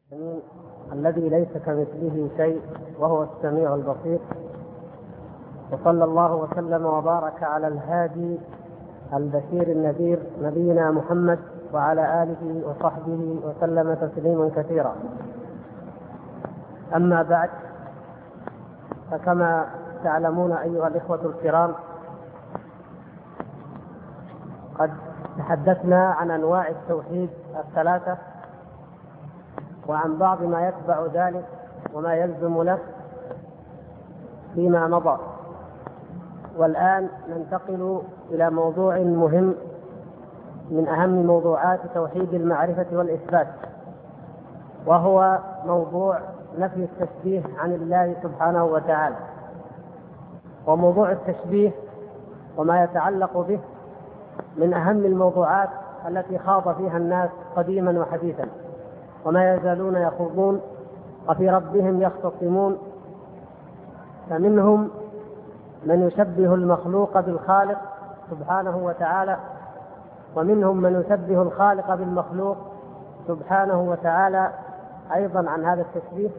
الذي ليس كمثله شيء وهو السميع البصير، وصلى الله وسلم وبارك على الهادي البشير النذير نبينا محمد وعلى آله وصحبه وسلم تسليما كثيرا. أما بعد، فكما تعلمون أيها الإخوة الكرام، قد تحدثنا عن أنواع التوحيد الثلاثة وعن بعض ما يتبع ذلك وما يلزم له فيما مضى. والآن ننتقل إلى موضوع مهم من أهم موضوعات توحيد المعرفة والإثبات، وهو موضوع نفي التشبيه عن الله سبحانه وتعالى. وموضوع التشبيه وما يتعلق به من أهم الموضوعات التي خاض فيها الناس قديما وحديثا، وما يزالون يخوضون وفي ربهم يختصمون. فمنهم من يشبه المخلوق بالخالق سبحانه وتعالى، ومنهم من يشبه الخالق بالمخلوق سبحانه وتعالى أيضا عن هذا التشبيه،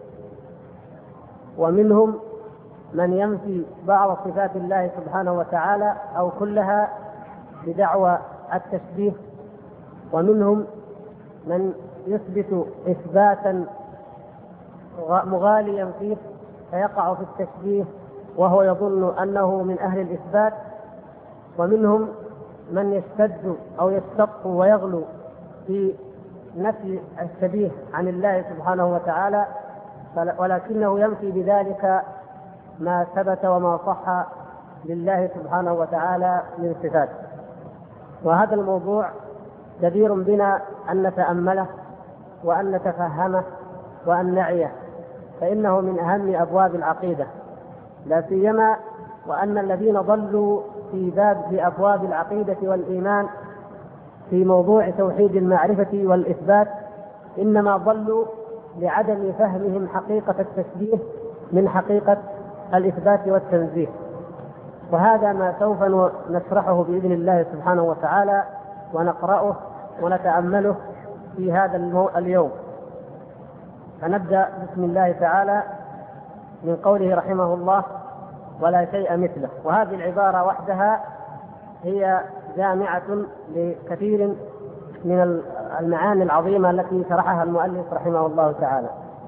ومنهم من ينفي بعض صفات الله سبحانه وتعالى أو كلها بدعوى التشبيه، ومنهم من يثبت إثباتا مغاليا فيه فيقع في التشبيه وهو يظن أنه من أهل الإثبات، ومنهم من يشتد أو يشتق ويغلو في نفي الشبيه عن الله سبحانه وتعالى، ولكنه ينفي بذلك ما ثبت وما صح لله سبحانه وتعالى من صفات. وهذا الموضوع جدير بنا أن نتأمله وأن نتفهمه وأن نعيه، فإنه من أهم أبواب العقيدة، لا سيما وأن الذين ضلوا في أبواب العقيدة والإيمان في موضوع توحيد المعرفة والإثبات إنما ضلوا لعدم فهمهم حقيقة التشبيه من حقيقة الإثبات والتنزيه. وهذا ما سوف نشرحه بإذن الله سبحانه وتعالى ونقرأه ونتأمله في هذا اليوم. فنبدأ بسم الله تعالى من قوله رحمه الله: ولا شيء مثله. وهذه العبارة وحدها هي جامعة لكثير من المعاني العظيمة التي شرحها المؤلف رحمه الله تعالى.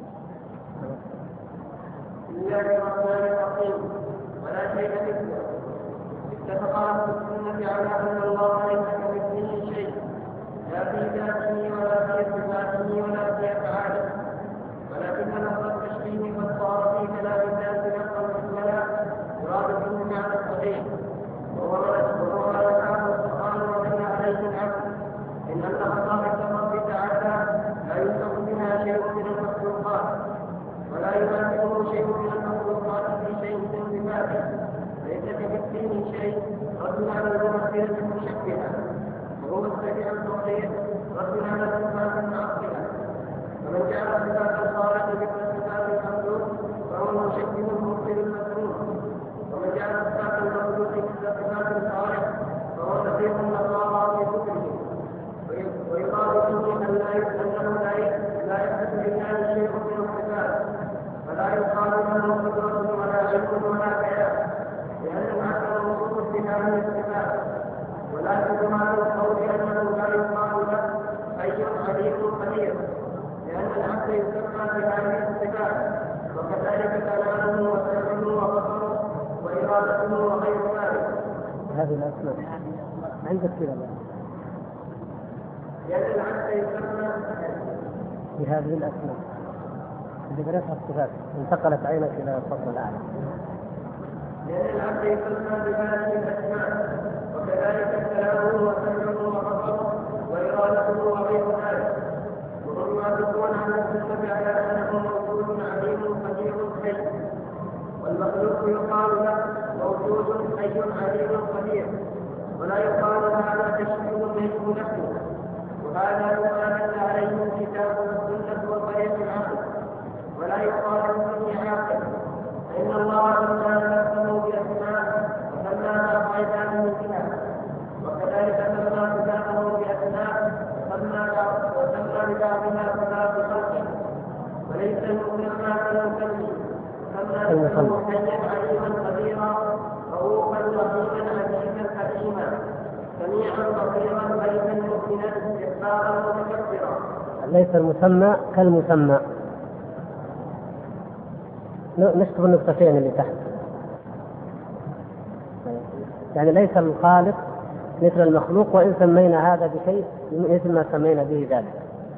بسم الله الرحمن الرحيم. ولا شيء مثله. اتفق اهل السنة على ان الله ليس كمثله شيء، لا في ذاته ولا في صفاته ولا في افعاله، ولكن لفظ التشبيه قد صار في كلام الناس لفظا مثلنا يراد به معنى الصحيح، وهو ما ذكره القرآن وبين عليه العبد، ان خصائص الرب تعالى لا يوصف بها شيء من المخلوقات، ولا يماثله شيء من المخلوقات في شيء من صفاته، ليس كمثله شيء، رد على الممثلة المشبهة، وهو السميع البصير، رد على الصفات المعطلة. ومن جعل صفات الخالق مثل صفات المخلوق فهو مشبه المبطل المسلوب، ومن جعل صفات المخلوق مثل صفات الخالق فهو نفيق النصارى في كفره. ويقال فيه انه لا يحدث لله شيء من الصفات، فلا يقال له قدرة ولا علم ولا بيان، لأن العقل موصوف بها من الصفات. ولكن كمال القول أنه لا يقال له حي عليم قدير، لأن العقل يسمى بهذه الصفات، وكذلك كلامه وسمعه وبصره وإرادته وغير ذلك. هذه الأسماء عندك كذا، لأن العقل يسمى بهذه الأسماء اللي درسها الصفات انتقلت عينك إلى الفصل الأعلى. لأن العبد يسمى بهذه الأسماء، وكذلك كلامه وسمعه وبصره وإرادته وغير ذلك. وهم يعرفون عن السنة على أنه موجود عليم قدير حي، والمخلوق يقال له موجود حي عليم قدير، ولا يقال هذا تشبيه منه نفسه. وهذا ما دل عليه الكتاب والسنة وطريق العقل، ولا يقال انه عاقل، فإن الله سمى نفسه بأسماء وسماها عباده بها، وكذلك سمى كتابه بأسماء وسمى لبعضها صفات خلقه، ليس المسمى كالمسمى. نكتب النقطتين اللي تحت، يعني ليس الخالق مثل المخلوق، وإن سمينا هذا بشيء مثل ما سمينا به ذلك.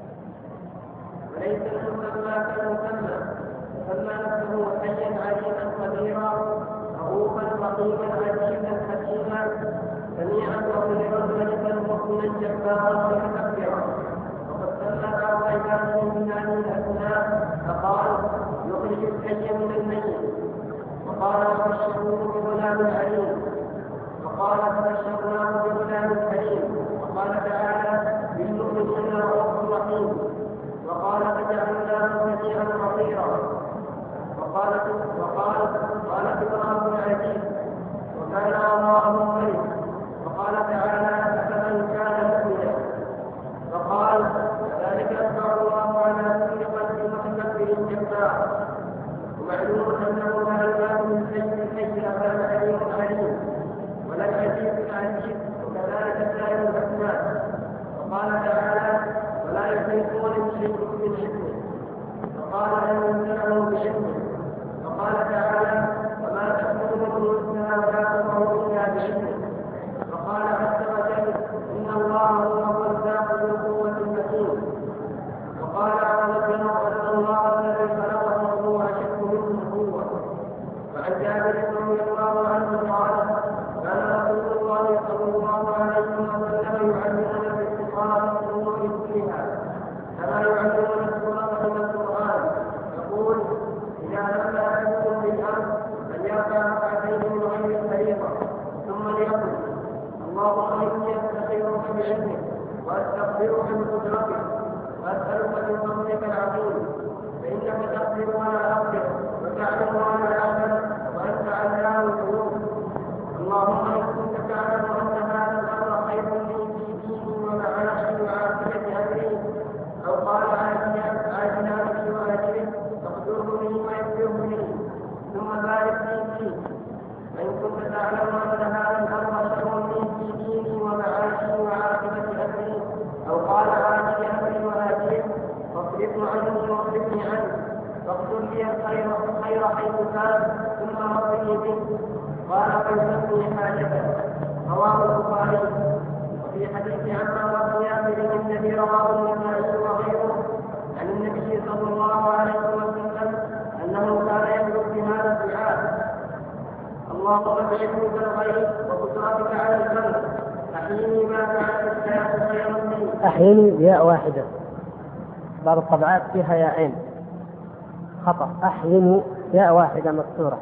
وليس المسمى كالمسمى، سمى نفسه حيا عليما قديرا رؤوفا رقيبا عزيزا حكيما سميعا بصيرا ملكا مؤمنا جبارا متكبرا. وقد سمى بعض عباده من هذه الاسماء فقال يخرج الحي من الميت، وقال وبشروه بغلام عليم، وقال فبشرناه بغلام حليم، وقال تعالى بالمؤمنين رؤوف رحيم، وقال فجعلناه سميعا بصيرا، قالت امرأة العزيز وكان وراءه ملك، وقال تعالى فمن كان مؤمنا، وقال ذلك أتبع الله على كل قلب متكبر جبار. ومعلوم أنه لا يزال من الحي كان عليم عليم ولا العزيز العزيز، وكذلك سائر الأسماء. وقال تعالى ولا يحيطون بشيء من علمه، وقال لا ينزعه بعلمه. وقال تعالى وما تحمل من انثى ولا تضع الا بعلمه. وقال عز وجل ان الله هو الرزاق ذو القوه المتين. وقال عز وجل ان الله الذي خلقه هو اشد منه قوه. وعن جابر رضي الله عنه قال كان رسول الله صلى الله عليه وسلم يعلمنا باستقامه الامور كلها كما يعلمنا السوره من القران. يقول إذا لم أحدكم بالأمر أن يرفع ركعتين من غير الفريضة ثم ليقل اللهم إني أستخيرك بعلمك وأستغفرك بقدرتك وأسألك من فضلك العظيم فإنك تغفر ولا أغفر وتعلم ولا أعلم وأنت علام الغيوب. اللهم إن كنت تعلم أن هذا الأمر خير لي في ديني ومعاشي وعافية أمري أو قال عاجلاتي وأجله فاغفرني ويغفرني ثم بارك لي فيه. وإن كنت تعلم أن هذا الأمر شر لي في ديني ومعاشي وعاقبة أمري أو قال عاجل أمري وآجله فاصرفه عني واصرفني عنه واغفر لي الخير حيث كان ثم رضني به. قال فيسمي حاجته. رواه البخاري. وفي حديث عمار بن ياسر الذي رواه النسائي وغيره عن النبي صلى الله عليه وسلم انه كان يدعو بهذا الدعاء اللهم بعلمك الغيب وقدرتك على الخلق احيني ما كانت الحياه خيرا لي. أحيني ياء واحدة، بعض الطبعات فيها ياءين خطأ. أحيني ياء واحدة مكسورة.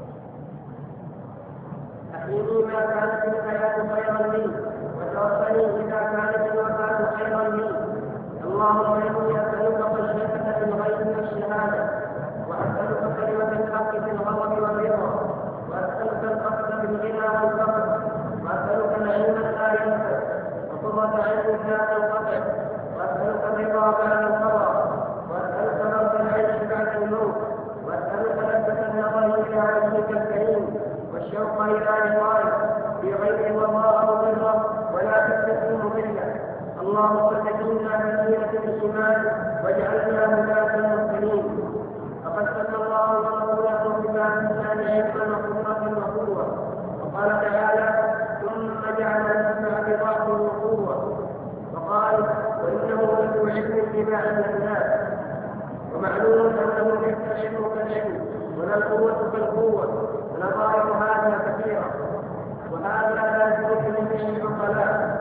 أحيني ما كانت الحياة خيرا لي وتوفني إذا كانت الوفاة خيرا لي. اللهم إني أسألك خشيتك في الغيب والشهادة وأسألك كلمة الحق في الغضب والرضا وأسألك القصد في الغنى والفقر وأسألك العلم لا ينفع وقرة عين لا تنقطع وأسألك الرضا بعد القضاء وأسألك مرض العيش بعد الموت وأسألك لذة النظر إلى وجهك الكريم والشوق إلى لقائك في غير وضاء وضرة ولا تستسلم مضلة. اللهم سكننا سكينة الإيمان واجعلنا هداة المسلمين. فقد سمى الله ورسوله بما كان علما وقدرة وقوة. وقال تعالى ثم جعل السمع بضعف وقوة. وقال وإنه لذو علم بما علمناه. ومعلوم أنه ليس العلم كالعلم ولا القوة كالقوة ونظائر هذا كثيرة وهذا لا يجوز لجميع العقلاء.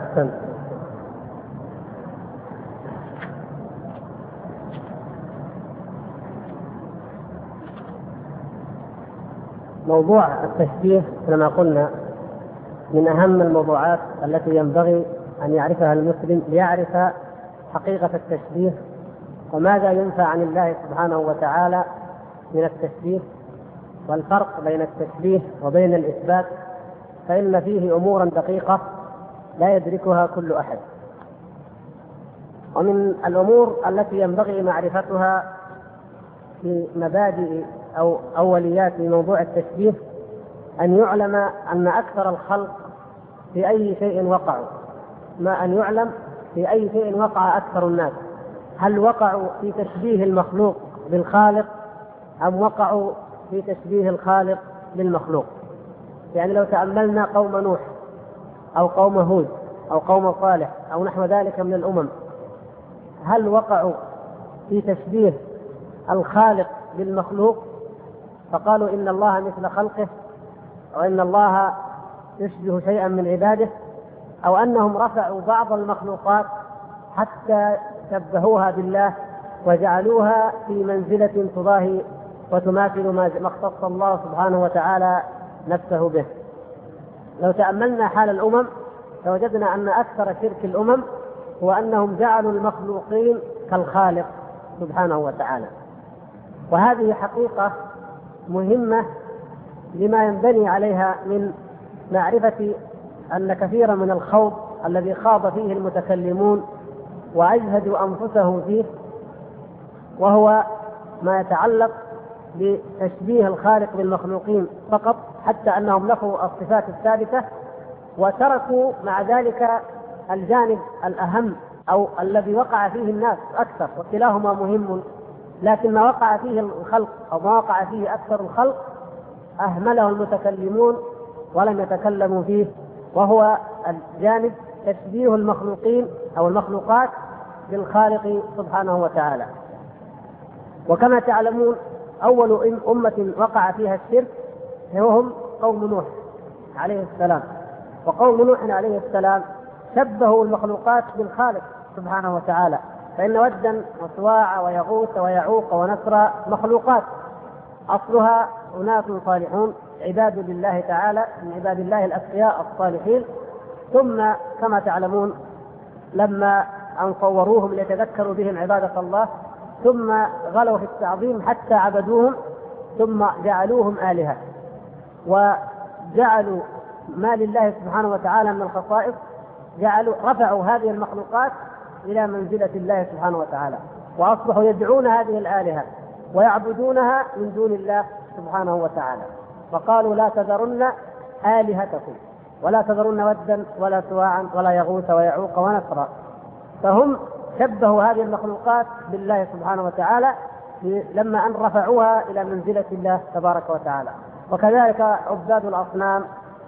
موضوع التشبيه كما قلنا من أهم الموضوعات التي ينبغي أن يعرفها المسلم ليعرف حقيقة التشبيه وماذا ينفى عن الله سبحانه وتعالى من التشبيه والفرق بين التشبيه وبين الإثبات، فإن فيه أمورا دقيقة لا يدركها كل أحد. ومن الأمور التي ينبغي معرفتها في مبادئ أو أوليات موضوع التشبيه أن يعلم أن أكثر الخلق في أي شيء وقعوا، ما أن يعلم في أي شيء وقع أكثر الناس، هل وقعوا في تشبيه المخلوق بالخالق أم وقعوا في تشبيه الخالق بالمخلوق؟ يعني لو تأملنا قوم نوح أو قوم هود أو قوم صالح أو نحو ذلك من الأمم، هل وقعوا في تشبيه الخالق بالمخلوق فقالوا إن الله مثل خلقه وإن الله يشبه شيئا من عباده، أو أنهم رفعوا بعض المخلوقات حتى شبهوها بالله وجعلوها في منزلة تضاهي وتماثل ما اختص الله سبحانه وتعالى نفسه به؟ لو تأملنا حال الأمم فوجدنا أن أكثر شرك الأمم هو أنهم جعلوا المخلوقين كالخالق سبحانه وتعالى. وهذه حقيقة مهمة لما ينبني عليها من معرفة أن كثيرا من الخوض الذي خاض فيه المتكلمون وأجهدوا أنفسهم فيه، وهو ما يتعلق بتشبيه الخالق بالمخلوقين فقط، حتى أنهم نفوا الصفات الثابتة وتركوا مع ذلك الجانب الأهم أو الذي وقع فيه الناس أكثر، وكلاهما مهم، لكن ما وقع فيه الخلق أو ما وقع فيه أكثر الخلق أهمله المتكلمون ولم يتكلموا فيه، وهو الجانب تشبيه المخلوقين أو المخلوقات بالخالق سبحانه وتعالى. وكما تعلمون أول أمة وقع فيها الشرك هم قوم نوح عليه السلام. وقوم نوح عليه السلام شبهوا المخلوقات بالخالق سبحانه وتعالى، فإن ودا وسواع ويغوث ويعوق ونسر مخلوقات أصلها أناس صالحون عباد لله تعالى من عباد الله الأتقياء الصالحين، ثم كما تعلمون لما أن صوروهم ليتذكروا بهم عبادة الله ثم غلوا في التعظيم حتى عبدوهم ثم جعلوهم آلهة، وجعلوا ما لله سبحانه وتعالى من الخصائص، رفعوا هذه المخلوقات إلى منزلة الله سبحانه وتعالى، وأصبحوا يدعون هذه الآلهة ويعبدونها من دون الله سبحانه وتعالى. فقالوا لا تذرن آلهتكم ولا تذرن ودا ولا سواعا ولا يغوث ويعوق ونسرا. فهم شبهوا هذه المخلوقات بالله سبحانه وتعالى لما أن رفعوها إلى منزلة الله تبارك وتعالى. وكذلك عباد الأصنام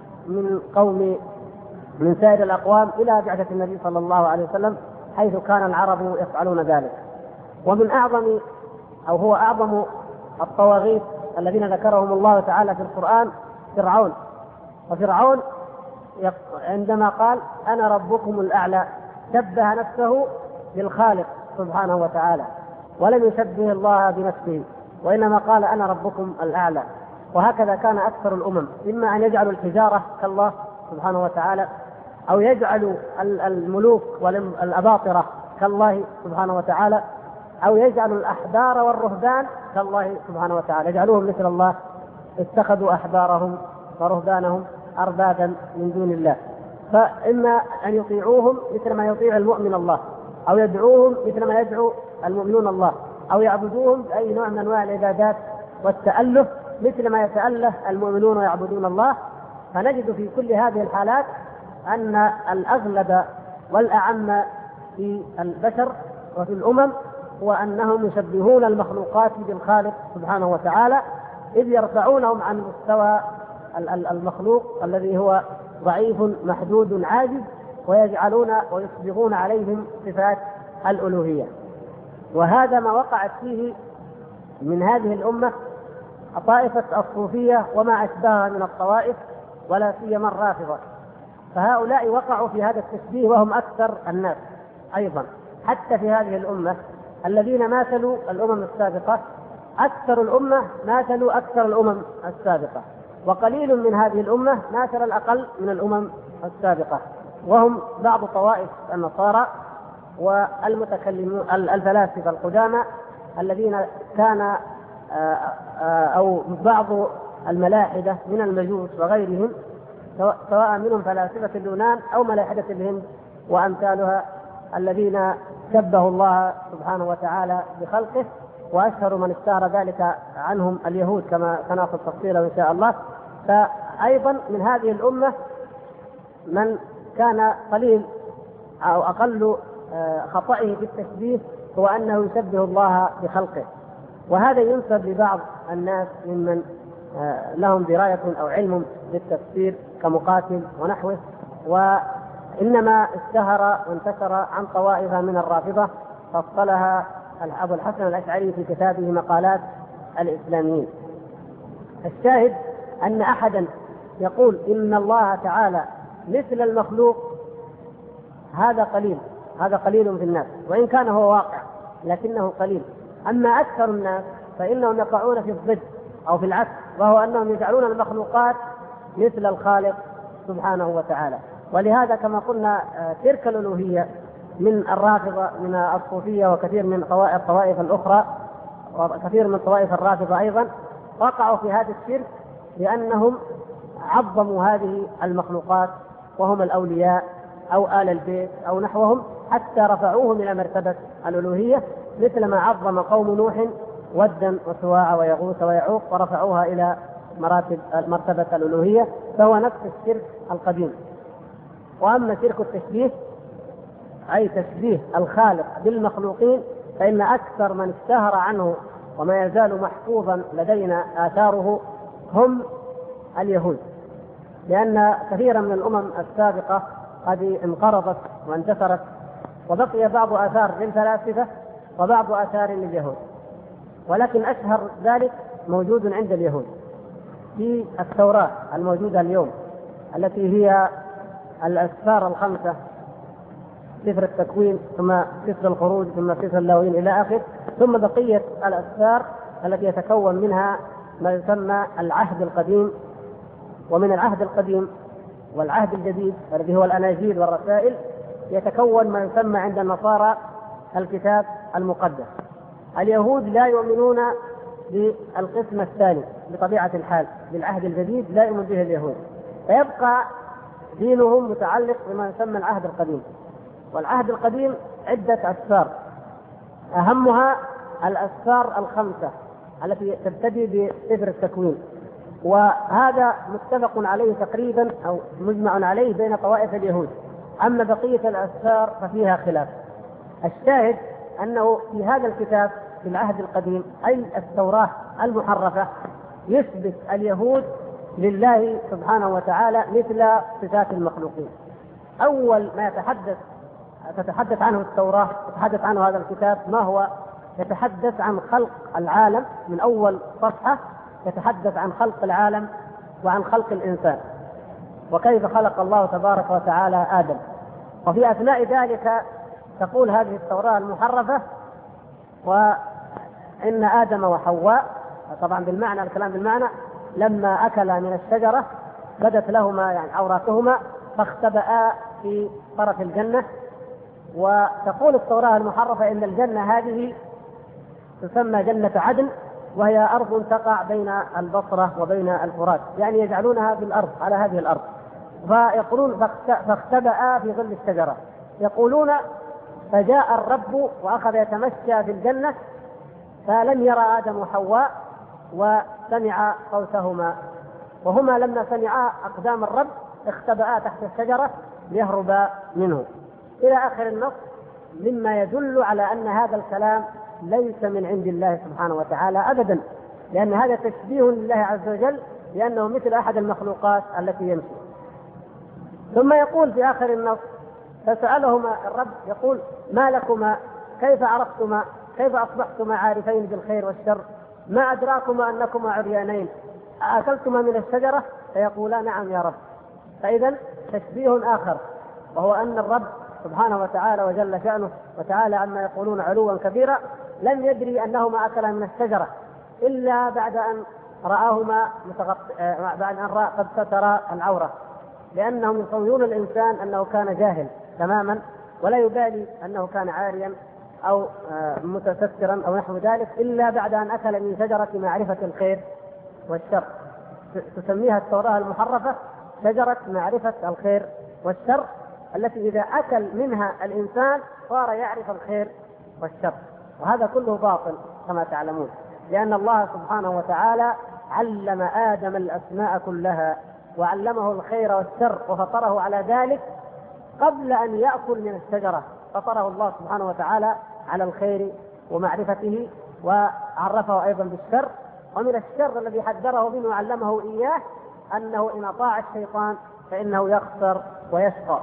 من سائر الأقوام إلى بعثة النبي صلى الله عليه وسلم، حيث كان العرب يفعلون ذلك. ومن هو أعظم الطواغيت الذين ذكرهم الله تعالى في القرآن فرعون. وفرعون عندما قال أنا ربكم الأعلى شبه نفسه بالخالق سبحانه وتعالى، ولم يشبه الله بنفسه، وإنما قال أنا ربكم الأعلى. وهكذا كان أكثر الأمم، إما أن يجعلوا الحجارة كالله سبحانه وتعالى، أو يجعلوا الملوك والأباطرة كالله سبحانه وتعالى، أو يجعلوا الأحبار والرهبان كالله سبحانه وتعالى، يجعلوهم مثل الله. اتخذوا أحبارهم ورهبانهم أربابا من دون الله، فإما أن يطيعوهم مثل ما يطيع المؤمن الله، أو يدعوهم مثل ما يدعو المؤمنون الله، أو يعبدوهم بأي نوع من أنواع العبادات والتأله مثل ما يتأله المؤمنون ويعبدون الله. فنجد في كل هذه الحالات أن الأغلب والأعم في البشر وفي الأمم هو أنهم يشبهون المخلوقات بالخالق سبحانه وتعالى، إذ يرفعونهم عن مستوى المخلوق الذي هو ضعيف محدود عاجز، ويجعلون ويصبغون عليهم صفات الألوهية. وهذا ما وقعت فيه من هذه الأمة طائفة الصوفية وما أشبهها من الطوائف، ولا سيما الرافضة. فهؤلاء وقعوا في هذا التشبيه وهم أكثر الناس أيضا، حتى في هذه الأمة الذين ماثلوا الأمم السابقة، أكثر الأمة ماثلوا أكثر الأمم السابقة، وقليل من هذه الأمة ماثل الأقل من الأمم السابقة، وهم بعض طوائف النصارى والمتكلمون الفلاسفة القدامى الذين كان أو بعض الملاحدة من المجوس وغيرهم، سواء منهم فلاسفة اليونان أو ملاحدة الهند وأمثالها، الذين شبهوا الله سبحانه وتعالى بخلقه. وأشهر من اشتهر ذلك عنهم اليهود كما سنأخذ تفصيله إن شاء الله. فأيضا من هذه الأمة من كان قليل أو أقل خطئه في التشبيه هو أنه يشبه الله بخلقه، وهذا ينسب لبعض الناس ممن لهم دراية أو علم بالتفسير كمقاتل ونحوه، وإنما اشتهر وانتشر عن طوائف من الرافضة فصلها أبو الحسن الأشعري في كتابه مقالات الإسلاميين. الشاهد أن أحدا يقول إن الله تعالى مثل المخلوق هذا قليل في الناس، وإن كان هو واقع لكنه قليل. أما أكثر الناس فإنهم يقعون في الضد أو في العكس، وهو أنهم يجعلون المخلوقات مثل الخالق سبحانه وتعالى. ولهذا كما قلنا تلك الألوهية من الرافضة من الصوفية وكثير من الطوائف الأخرى وكثير من طوائف الرافضة أيضا وقعوا في هذا الشرك، لأنهم عظموا هذه المخلوقات وهم الأولياء أو آل البيت أو نحوهم، حتى رفعوهم إلى مرتبة الألوهية، مثل ما عظم قوم نوح ودا وسواع ويغوث ويعوق ورفعوها إلى مرتبة الألوهية، فهو نفس الشرك القديم. وأما شرك التشبيه أي تشبيه الخالق بالمخلوقين، فإن أكثر من اشتهر عنه وما يزال محفوظا لدينا آثاره هم اليهود، لأن كثيرا من الأمم السابقة قد انقرضت وانتثرت، وبقي بعض آثار للفلاسفة وبعض آثار لليهود، ولكن أشهر ذلك موجود عند اليهود في التوراة الموجودة اليوم، التي هي الأسفار الخمسة: سفر التكوين، ثم سفر الخروج، ثم سفر اللاويين إلى آخر، ثم بقية الأسفار التي يتكون منها ما يسمى العهد القديم. ومن العهد القديم والعهد الجديد الذي هو الأناجيل والرسائل يتكون ما يسمى عند النصارى الكتاب المقدس. اليهود لا يؤمنون بالقسم الثاني بطبيعة الحال، بالعهد الجديد لا يؤمن به اليهود، فيبقى دينهم متعلق بما يسمى العهد القديم. والعهد القديم عدة أسفار، أهمها الأسفار الخمسة التي تبتدي بسفر التكوين، وهذا متفق عليه تقريبا أو مجمع عليه بين طوائف اليهود. أما بقية الأسفار ففيها خلاف. الشاهد أنه في هذا الكتاب في العهد القديم أي التوراة المحرفة يثبت اليهود لله سبحانه وتعالى مثل صفات المخلوقين. أول ما تتحدث عنه التوراة، تتحدث عنه هذا الكتاب، ما هو؟ يتحدث عن خلق العالم. من أول صفحة يتحدث عن خلق العالم وعن خلق الإنسان وكيف خلق الله تبارك وتعالى آدم. وفي أثناء ذلك تقول هذه التوراة المحرفة: وإن آدم وحواء، طبعا بالمعنى، الكلام بالمعنى، لما أكلا من الشجرة بدت لهما يعني عوراتهما فاختبأا في طرف الجنة. وتقول التوراة المحرفة إن الجنة هذه تسمى جنة عدن، وهي أرض تقع بين البصرة وبين الفرات، يعني يجعلونها في الأرض على هذه الأرض. فيقولون فاختبأ في ظل الشجرة. يقولون فجاء الرب وأخذ يتمشى في الجنة فلم يرى آدم وحواء وسمع صوتهما، وهما لما سمعا أقدام الرب اختبأا تحت الشجرة ليهربا منه، إلى آخر النص، مما يدل على أن هذا الكلام ليس من عند الله سبحانه وتعالى أبدا، لأن هذا تشبيه لله عز وجل، لأنه مثل أحد المخلوقات التي يمشي. ثم يقول في آخر النص: فسألهما الرب يقول: ما لكما كيف عرفتما كيف أصبحتما عارفين بالخير والشر؟ ما أدراكما أنكما عريانين؟ أكلتما من الشجرة؟ فيقولا: نعم يا رب. فإذا تشبيه آخر، وهو أن الرب سبحانه وتعالى وجل شأنه وتعالى عما يقولون علوا كبيرا لم يدري أنهما أكلا من الشجرة إلا بعد أن رآهما بعد أن رأى قد ستر العورة، لأنهم يصورون الإنسان أنه كان جاهل تماما ولا يبالي أنه كان عاريا أو متسترا أو نحو ذلك، إلا بعد أن أكل من شجرة معرفة الخير والشر. تسميها التوراة المحرفة شجرة معرفة الخير والشر، التي إذا أكل منها الإنسان صار يعرف الخير والشر. وهذا كله باطل كما تعلمون، لأن الله سبحانه وتعالى علم آدم الأسماء كلها وعلمه الخير والشر وفطره على ذلك قبل أن يأكل من الشجرة. فطره الله سبحانه وتعالى على الخير ومعرفته، وعرفه أيضا بالشر. ومن الشر الذي حذره منه وعلمه إياه أنه إن أطاع الشيطان فإنه يخسر ويشقى.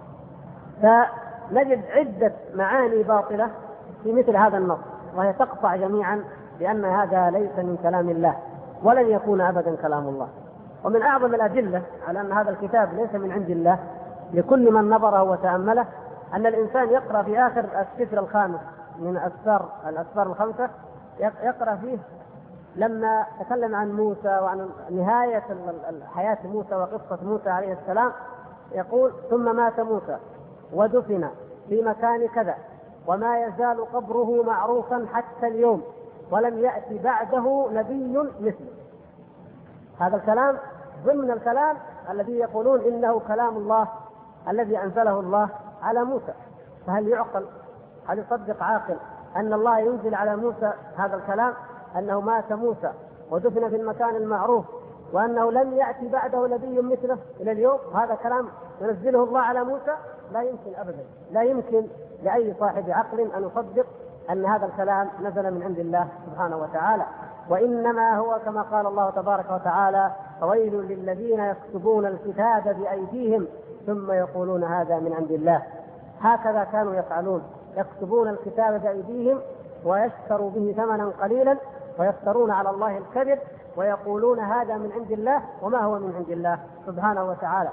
فنجد عدة معاني باطلة في مثل هذا النص، وهي تقطع جميعا بأن هذا ليس من كلام الله ولن يكون أبدا كلام الله. ومن أعظم الأدلة على أن هذا الكتاب ليس من عند الله لكل من نظره وتأمله أن الإنسان يقرأ في آخر السفر الخامس من الأسفار الخمسة، يقرأ فيه لما تكلم عن موسى وعن نهاية حياة موسى وقصة موسى عليه السلام، يقول: ثم مات موسى ودفن في مكان كذا وما يزال قبره معروفا حتى اليوم ولم يأتي بعده نبي مثله. هذا الكلام ضمن الكلام الذي يقولون إنه كلام الله الذي أنزله الله على موسى. فهل يعقل، هل يصدق عاقل أن الله ينزل على موسى هذا الكلام، أنه مات موسى ودفن في المكان المعروف وأنه لم يأتي بعده نبي مثله إلى اليوم؟ هذا كلام ينزله الله على موسى؟ لا يمكن أبدا، لا يمكن لأي صاحب عقل أن يصدق أن هذا الكلام نزل من عند الله سبحانه وتعالى. وإنما هو كما قال الله تبارك وتعالى: فويل للذين يكتبون الكتاب بأيديهم ثم يقولون هذا من عند الله. هكذا كانوا يفعلون، يكتبون الكتاب بأيديهم ويشتروا به ثمنا قليلا ويفترون على الله الكذب ويقولون هذا من عند الله وما هو من عند الله سبحانه وتعالى.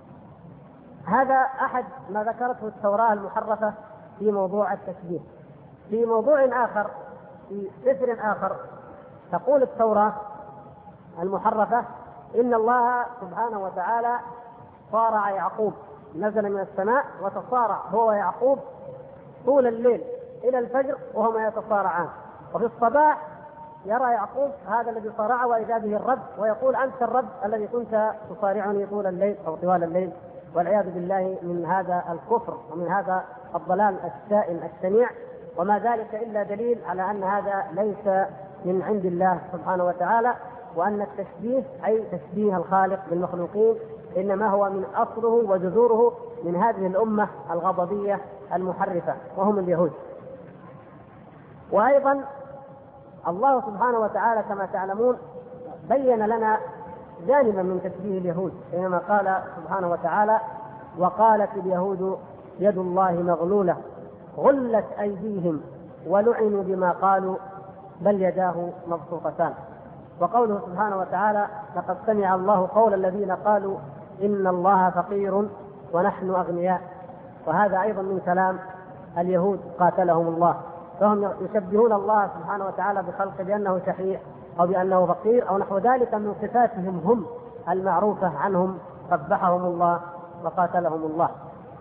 هذا أحد ما ذكرته التوراة المحرفة في موضوع التشبيه. في موضوع آخر في سفر آخر تقول التوراة المحرفة إن الله سبحانه وتعالى صارع يعقوب، نزل من السماء وتصارع هو ويعقوب طول الليل إلى الفجر وهما يتصارعان، وفي الصباح يرى يعقوب هذا الذي صارعه وإذا به الرب ويقول: أنت الرب الذي كنت تصارعني طول الليل أو طوال الليل. والعياذ بالله من هذا الكفر ومن هذا الضلال الشائن الشنيع. وما ذلك إلا دليل على أن هذا ليس من عند الله سبحانه وتعالى، وأن التشبيه أي تشبيه الخالق بالمخلوقين إنما هو من أصله وجذوره من هذه الأمة الغضبية المحرفة وهم اليهود. وأيضا الله سبحانه وتعالى كما تعلمون بين لنا جانبا من تشبيه اليهود حينما قال سبحانه وتعالى: وقالت اليهود يد الله مغلولة غلت أيديهم ولعنوا بما قالوا بل يداه مبسوطتان. وقوله سبحانه وتعالى: لقد سمع الله قول الذين قالوا إن الله فقير ونحن أغنياء. وهذا أيضا من كلام اليهود قاتلهم الله، فهم يشبهون الله سبحانه وتعالى بخلقه بأنه شحيح أو بأنه فقير أو نحو ذلك من صفاتهم هم المعروفة عنهم، قبحهم الله وقاتلهم الله.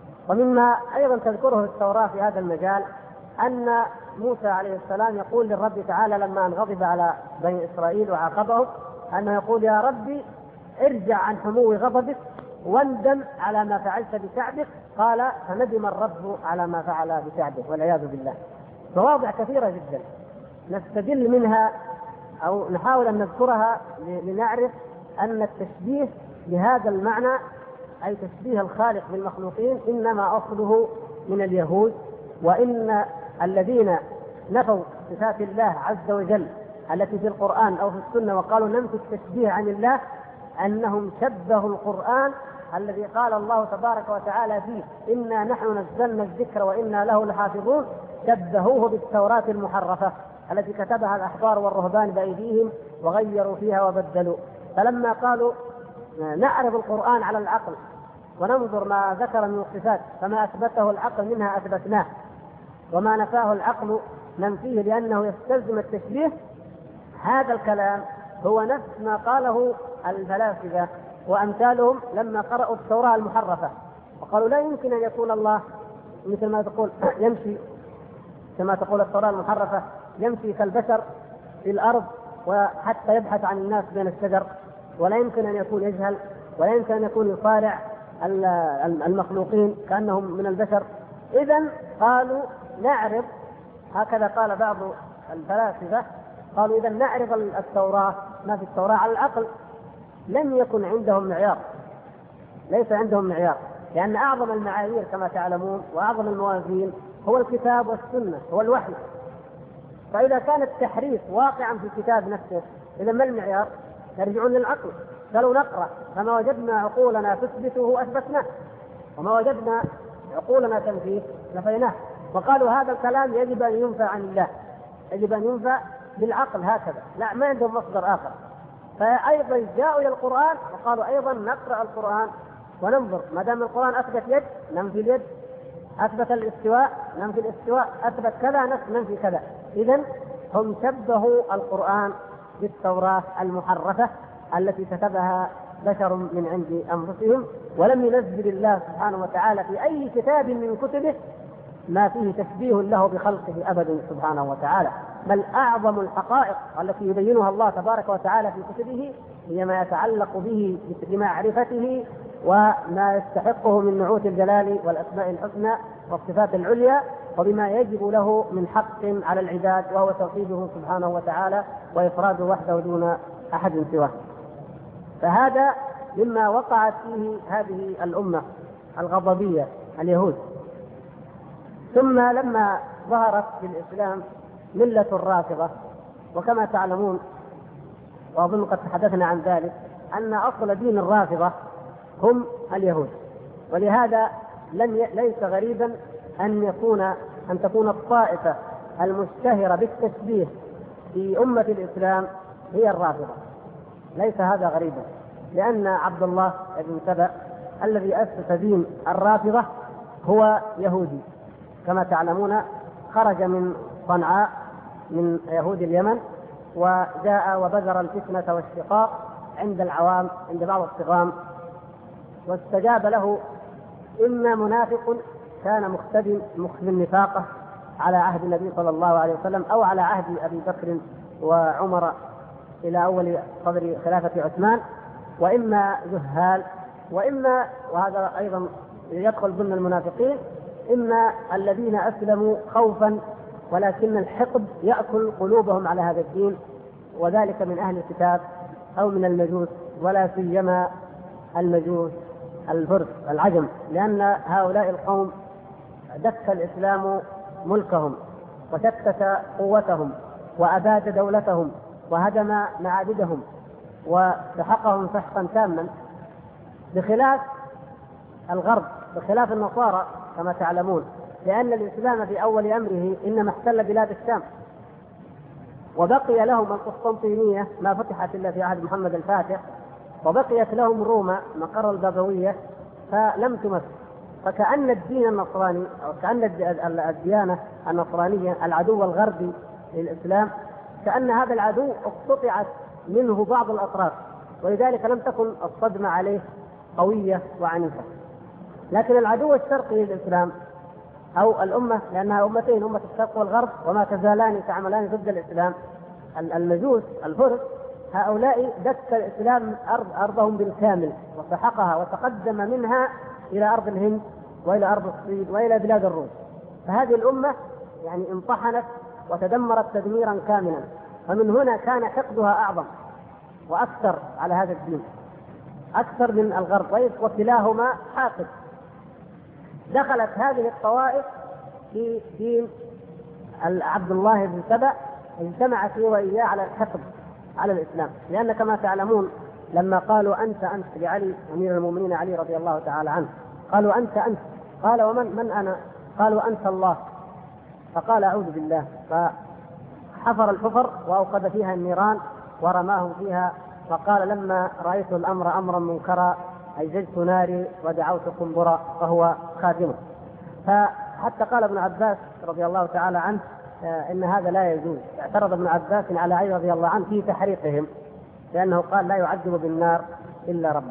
ومما أيضا تذكره التوراة في هذا المجال أن موسى عليه السلام يقول للرب تعالى لما أن غضب على بني إسرائيل وعاقبهم أنه يقول: يا ربي ارجع عن حمو غضبك واندم على ما فعلت بشعبك. قال: فندم الرب على ما فعل بشعبه والعياذ بالله. مواضع كثيرة جدا نستدل منها أو نحاول أن نذكرها لنعرف أن التشبيه بهذا المعنى أي تشبيه الخالق بالمخلوقين إنما أصله من اليهود، وإن الذين نفوا صفات الله عز وجل التي في القرآن أو في السنة وقالوا ننفي التشبيه عن الله أنهم شبهوا القرآن الذي قال الله تبارك وتعالى فيه: إنا نحن نزلنا الذكر وإنا له لحافظون، شبهوه بالتوراة المحرفة التي كتبها الأحبار والرهبان بأيديهم وغيروا فيها وبدلوا. فلما قالوا نعرض القرآن على العقل وننظر ما ذكر من الصفات فما أثبته العقل منها أثبتناه وما نفاه العقل ننفيه لأنه يستلزم التشبيه، هذا الكلام هو نفس ما قاله الفلاسفة وأمثالهم لما قرأوا التوراة المحرفة وقالوا لا يمكن أن يكون الله مثل ما تقول يمشي، كما تقول التوراة المحرفة يمشي كالبشر في الأرض وحتى يبحث عن الناس بين الشجر، ولا يمكن أن يكون يجهل، ولا يمكن أن يكون يصارع المخلوقين كأنهم من البشر. إذن قالوا نعرض، هكذا قال بعض الفلاسفة، قالوا إذن نعرض التوراة ما في التوراة على العقل. لم يكن عندهم معيار، ليس عندهم معيار، لأن أعظم المعايير كما تعلمون وأعظم الموازين هو الكتاب والسنة، هو الوحي. فإذا كان التحريف واقعا في الكتاب نفسه، إذا ما المعيار؟ يرجعون للعقل. قالوا نقرأ فما وجدنا عقولنا تثبته أثبتناه، وما وجدنا عقولنا تنفيه نفيناه. وقالوا هذا الكلام يجب أن ينفى عن الله، يجب أن ينفى بالعقل هكذا، لا ما عندهم مصدر آخر. فأيضا جاءوا إلى القرآن وقالوا أيضا نقرأ القرآن وننظر، ما دام القرآن أثبت يد ننفي اليد، أثبت الاستواء ننفي الاستواء، أثبت كذا ننفي كذا. إذن هم شبهوا القرآن بالتوراة المحرفة التي كتبها بشر من عند أنفسهم، ولم ينزل الله سبحانه وتعالى في أي كتاب من كتبه ما فيه تشبيه له بخلقه أبدا سبحانه وتعالى. بل أعظم الحقائق التي يبينها الله تبارك وتعالى في كتبه هي ما يتعلق به بمعرفته وما يستحقه من نعوت الجلال والأسماء الحسنى والصفات العليا، وبما يجب له من حق على العباد، وهو توحيده سبحانه وتعالى وإفراده وحده دون أحد سواه. فهذا مما وقعت فيه هذه الأمة الغضبية اليهود. ثم لما ظهرت في الإسلام ملة الرافضة، وكما تعلمون وأظن قد تحدثنا عن ذلك أن أصل دين الرافضة هم اليهود، ولهذا ليس غريبا أن تكون الطائفة المشتهرة بالتشبيه في أمة الإسلام هي الرافضة. ليس هذا غريبا، لأن عبد الله بن سبأ الذي أسس دين الرافضة هو يهودي كما تعلمون، خرج من صنعاء من يهود اليمن وجاء وبذر الفتنة والشقاق عند العوام، عند بعض الصغام، واستجاب له إما منافق كان مخفي نفاقه على عهد النبي صلى الله عليه وسلم أو على عهد أبي بكر وعمر إلى أول صدر خلافة عثمان، وإما جهال، وإما وهذا أيضا يدخل ضمن المنافقين إما الذين أسلموا خوفا ولكن الحقد يأكل قلوبهم على هذا الدين، وذلك من أهل الكتاب أو من المجوس، ولا سيما المجوس الفرس العجم، لأن هؤلاء القوم دك الإسلام ملكهم وشتت قوتهم وأباد دولتهم وهدم معابدهم وسحقهم سحقا تاما، بخلاف الغرب، بخلاف النصارى كما تعلمون، لأن الإسلام في أول أمره إنما احتل بلاد الشام، وبقي لهم القسطنطينية ما فتحت إلا في عهد محمد الفاتح، وبقيت لهم روما مقر البابوية فلم تمس. فكأن الدين النصراني أو كأن الديانة النصرانية العدو الغربي للإسلام، كأن هذا العدو اقتطعت منه بعض الأطراف، ولذلك لم تكن الصدمة عليه قوية وعنيفة. لكن العدو الشرقي للإسلام أو الأمة، لأنها أمتين، أمة الشرق والغرب، وما تزالان تعملان ضد الإسلام، المجوس الفرس، هؤلاء دك الإسلام أرضهم بالكامل وسحقها وتقدم منها إلى أرض الهند وإلى أرض الصين وإلى بلاد الروم. فهذه الأمة يعني انطحنت وتدمرت تدميرا كاملا، ومن هنا كان حقدها أعظم وأكثر على هذا الدين أكثر من الغرب، وكلاهما حاقد. دخلت هذه الطوائف في دين عبد الله بن سبأ، اجتمعت هي وإياه على الحقد على الإسلام، لأن كما تعلمون لما قالوا أنت لعلي أمير المؤمنين علي رضي الله تعالى عنه، قالوا أنت قال ومن أنا؟ قالوا أنت الله. فقال أعوذ بالله، فحفر الحفر وأوقد فيها النيران ورماهم فيها، فقال لما رأيت الأمر أمرا منكرا أججت ناري ودعوت قنبرا، فهو خادمه. فحتى قال ابن عباس رضي الله تعالى عنه إن هذا لا يجوز. اعترض ابن عباس على علي رضي الله عنه في تحريقهم، لأنه قال لا يعذب بالنار إلا ربه.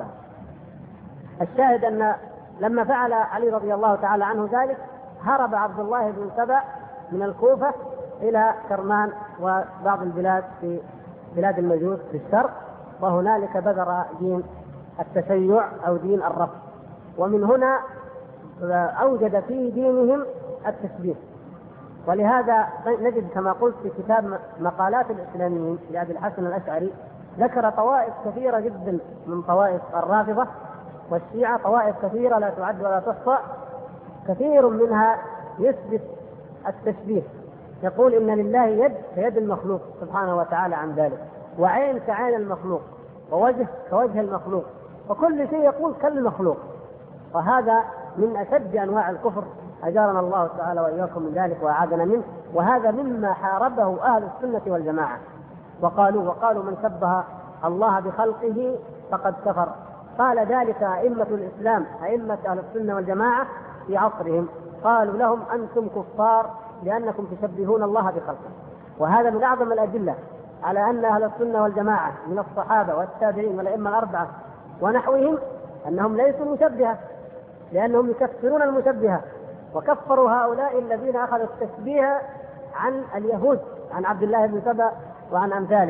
الشاهد أن لما فعل علي رضي الله تعالى عنه ذلك، هرب عبد الله بن سبأ من الكوفة إلى كرمان وبعض البلاد في بلاد المجوس في الشرق، وهنالك بذر دين التشيع أو دين الرفض، ومن هنا أوجد في دينهم التشبيه. ولهذا نجد كما قلت في كتاب مقالات الإسلاميين لأبي الحسن الأشعري ذكر طوائف كثيرة جدا من طوائف الرافضة والشيعة، طوائف كثيرة لا تعد ولا تحصى، كثير منها يثبت التشبيه، يقول إن لله يد كيد المخلوق سبحانه وتعالى عن ذلك، وعين كعين المخلوق، ووجه كوجه المخلوق، وكل شيء يقول كالمخلوق. وهذا من أشد أنواع الكفر، أجارنا الله تعالى وإياكم من ذلك وأعاذنا منه. وهذا مما حاربه أهل السنة والجماعة، وقالوا من شبه الله بخلقه فقد كفر. قال ذلك أئمة الإسلام، أئمة أهل السنة والجماعة في عصرهم، قالوا لهم أنتم كفار لأنكم تشبهون الله بخلقه. وهذا من أعظم الأدلة على أن أهل السنة والجماعة من الصحابة والتابعين والأئمة الأربعة ونحوهم أنهم ليسوا مشبهة، لأنهم يكفرون المشبهة، وكفروا هؤلاء الذين أخذوا التشبيه عن اليهود، عن عبد الله بن سبأ وعن أمثاله.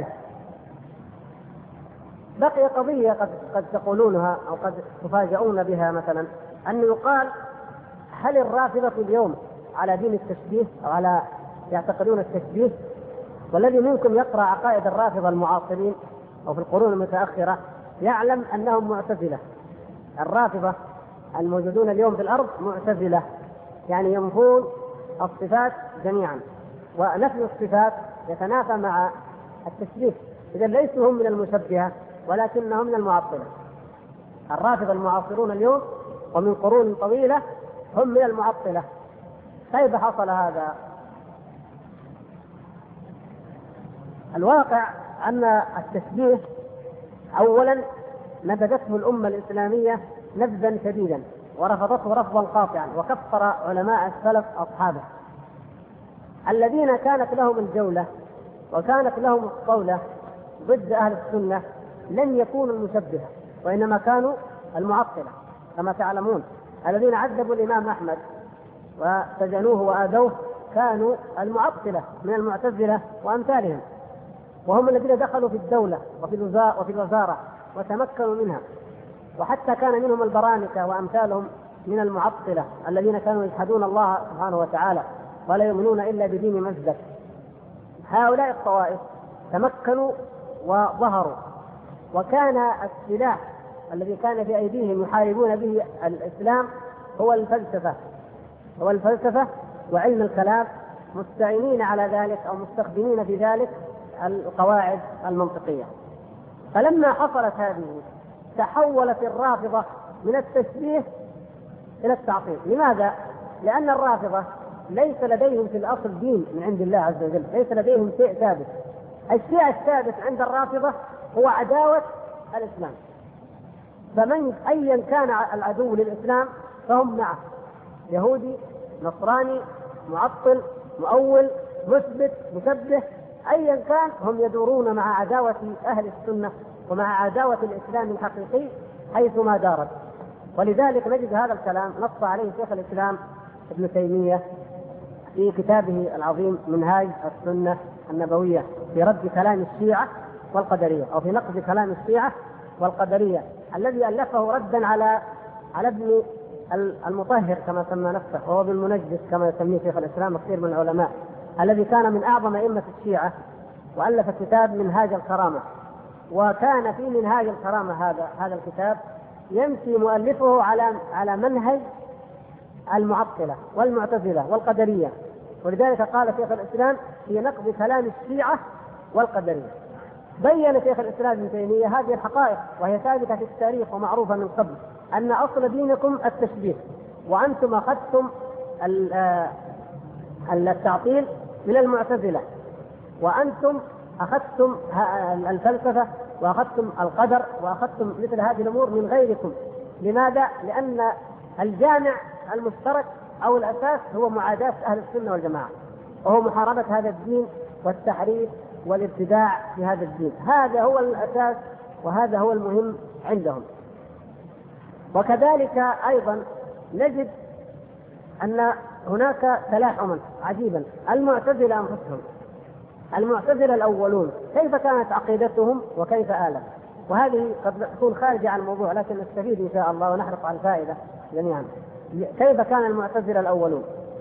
بقي قضية قد تقولونها أو قد تفاجؤون بها، مثلا أن يقال هل الرافضة اليوم على دين التشبيه أو على يعتقدون التشبيه؟ والذي منكم يقرأ عقائد الرافضة المعاصرين أو في القرون المتأخرة يعلم أنهم معتزلة. الرافضة الموجودون اليوم في الأرض معتزلة، يعني ينفون الصفات جميعا، ونفي الصفات يتنافى مع التشبيه. إذا ليسوا هم من المشبهة ولكنهم من المعطلة. الرافضة المعاصرون اليوم ومن قرون طويلة هم من المعطلة. كيف حصل هذا؟ الواقع أن التشبيه أولا نبذته الأمة الإسلامية نبذا شديدا، ورفضته رفضا قاطعا، وكفر علماء السلف أصحابه الذين كانت لهم الجولة وكانت لهم الصولة ضد أهل السنة. لم يكونوا المشبهة، وإنما كانوا المعطلة كما تعلمون. الذين عذبوا الإمام أحمد وسجنوه وآذوه كانوا المعطلة من المعتزلة وأمثالهم، وهم الذين دخلوا في الدولة وفي الوزارة وتمكنوا منها. وحتى كان منهم البرانكة وأمثالهم من المعطلة الذين كانوا يجحدون الله سبحانه وتعالى ولا يؤمنون إلا بدين مزدك. هؤلاء الطوائف تمكنوا وظهروا، وكان السلاح الذي كان في أيديهم يحاربون به الإسلام هو الفلسفة وعلم الكلام، مستعينين على ذلك أو مستخدمين في ذلك القواعد المنطقية. فلما حصلت هذه تحولت الرافضة من التشبيه إلى التعطيل. لماذا؟ لأن الرافضة ليس لديهم في الأصل دين من عند الله عز وجل، ليس لديهم شيء ثابت. الشيء الثابت عند الرافضة هو عداوة الإسلام، فمن أيا كان العدو للإسلام فهم معه، يهودي، نصراني، معطل، مؤول، مثبت، مشبه، أيا كان هم يدورون مع عداوة أهل السنة ومع عداوة الإسلام الحقيقي حيثما دارت. ولذلك نجد هذا الكلام نص عليه شيخ الإسلام ابن تيمية في كتابه العظيم منهاج السنة النبوية في رد كلام الشيعة والقدرية، أو في نقد كلام الشيعة والقدرية، الذي ألفه ردا على ابن المطهر كما سمى نفسه، وهو ابن المنجس كما يسميه شيخ الإسلام وكثير من العلماء، الذي كان من أعظم أئمة الشيعة، وألف كتاب منهاج الكرامة. وكان في منهاج الكرامة هذا الكتاب يمشي مؤلفه على منهج المعطلة والمعتزلة والقدرية. ولذلك قال شيخ الإسلام في نقد كلام الشيعة والقدرية. بين شيخ الإسلام ابن تيمية هذه الحقائق، وهي ثابتة في التاريخ ومعروفة من قبل، أن أصل دينكم التشبيه، وأنتم أخذتم التعطيل من المعتزلة، وأنتم أخذتم الفلسفة وأخذتم القدر وأخذتم مثل هذه الأمور من غيركم. لماذا؟ لأن الجامع المشترك أو الأساس هو معاداة أهل السنة والجماعة، وهو محاربة هذا الدين والتحريف والابتداع في هذا الدين. هذا هو الأساس وهذا هو المهم عندهم. وكذلك أيضا نجد أن هناك تلاحما عجيبا. المعتزلة أنفسهم، المعتزلة الأولون، كيف كانت عقيدتهم وكيف آلت؟ وهذه قد تكون خارجة عن الموضوع، لكن نستفيد إن شاء الله ونحرص على الفائدة جميعا. كيف كان المعتزلة الأولون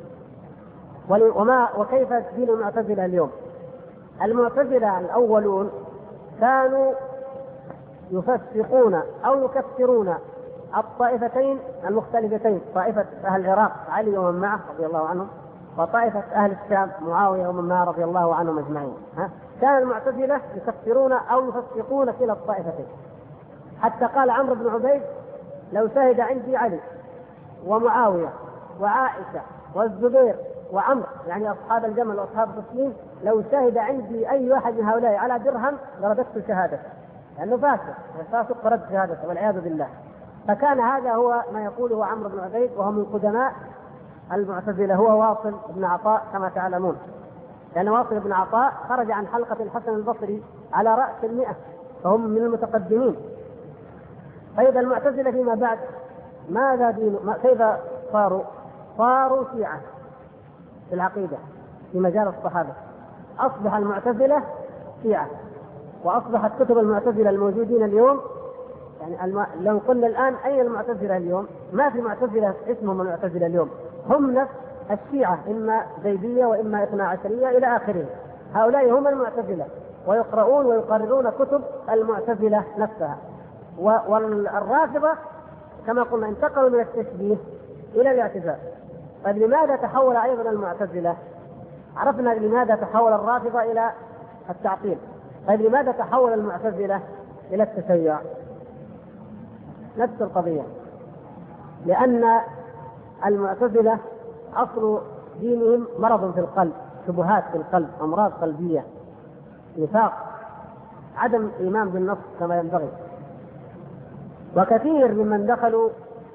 وكيف دين المعتزلة اليوم؟ المعتزلة الأولون كانوا يفسقون أو يكفرون الطائفتين المختلفتين، طائفة أهل العراق علي ومن معه رضي الله عنهم، وطائفة أهل الشام معاوية ومن معه رضي الله عنهم أجمعين. كان المعتزلة يكفرون أو يفسقون كلا الطائفتين، حتى قال عمرو بن عبيد: لو شهد عندي علي ومعاوية وعائشة والزبير وعمرو، يعني أصحاب الجمل وأصحاب التسليم، لو شهد عندي أي واحد من هؤلاء على درهم لرددت شهادته، لأنه فاسق رد شهادته والعياذ بالله. فكان هذا هو ما يقوله عمرو بن عبيد، وهو من قدماء المعتزلة، هو واصل بن عطاء كما تعلمون، لأن واصل بن عطاء خرج عن حلقة الحسن البصري على رأس 100، فهم من المتقدمين. أيضا المعتزلة فيما بعد ماذا كيف صاروا شيعة في العقيدة في مجال الصحابة. أصبح المعتزلة شيعة، وأصبحت كتب المعتزلة الموجودين اليوم، يعني لو قلنا الآن أين المعتزلة اليوم؟ ما في معتزلة اسمهم المعتزلة اليوم، هم نفس الشيعة، إما زيدية وإما 12 إلى آخره. هؤلاء هم المعتزلة، ويقرؤون ويقررون كتب المعتزلة نفسها. والرافضة كما قلنا انتقلوا من التشبيه إلى الاعتزال. طيب لماذا تحول أيضا المعتزلة؟ عرفنا لماذا تحول الرافضة إلى التعطيل. طيب لماذا تحول المعتزلة إلى التشيع؟ نفس القضية، لأن المعتزلة أصل دينهم مرض في القلب، شبهات في القلب، أمراض قلبية، نفاق، عدم إيمان بالنص كما ينبغي. وكثير ممن دخلوا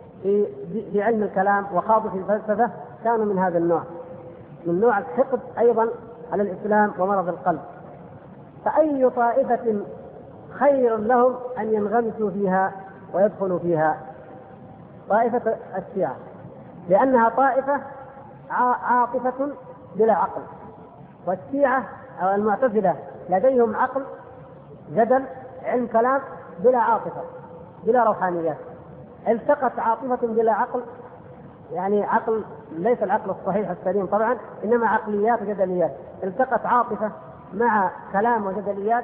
في علم الكلام وخاضوا في الفلسفة كانوا من هذا النوع، من نوع الحقد أيضا على الإسلام ومرض القلب. فأي طائفة خير لهم أن ينغمسوا فيها ويدخلوا فيها؟ طائفة الشيعة، لأنها طائفة عاطفة بلا عقل، والشيعة أو المعتزلة لديهم عقل، جدل، علم كلام، بلا عاطفة، بلا روحانيات. التقت عاطفة بلا عقل، يعني عقل ليس العقل الصحيح السليم طبعا، إنما عقليات وجدليات. التقت عاطفة مع كلام وجدليات،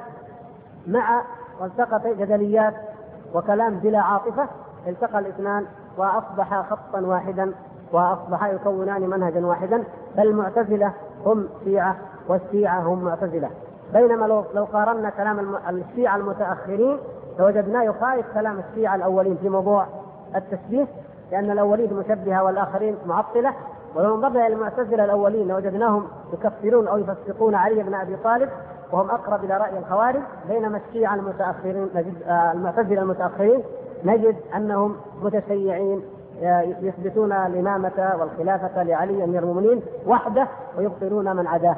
والتقت جدليات وكلام بلا عاطفة، التقى الاثنان وأصبح خطا واحدا، وأصبح يكونان منهجا واحدا. فالمعتزلة هم شيعة والشيعة هم معتزلة. بينما لو قارنا كلام الشيعة المتأخرين لوجدناه يخالف كلام الشيعة الأولين في موضوع التشبيه، لأن الأولين مشبهة والآخرين معطلة. ولو نظرنا إلى المعتزلة الأولين لوجدناهم يكفرون أو يفسقون علي بن أبي طالب، وهم أقرب إلى رأي الخوارج. بينما الشيعة المتأخرين المعتزلة المتأخرين نجد أنهم متشيعين، يثبتون الإمامة والخلافة لعلي أمير المؤمنين وحده ويبطلون من عداه.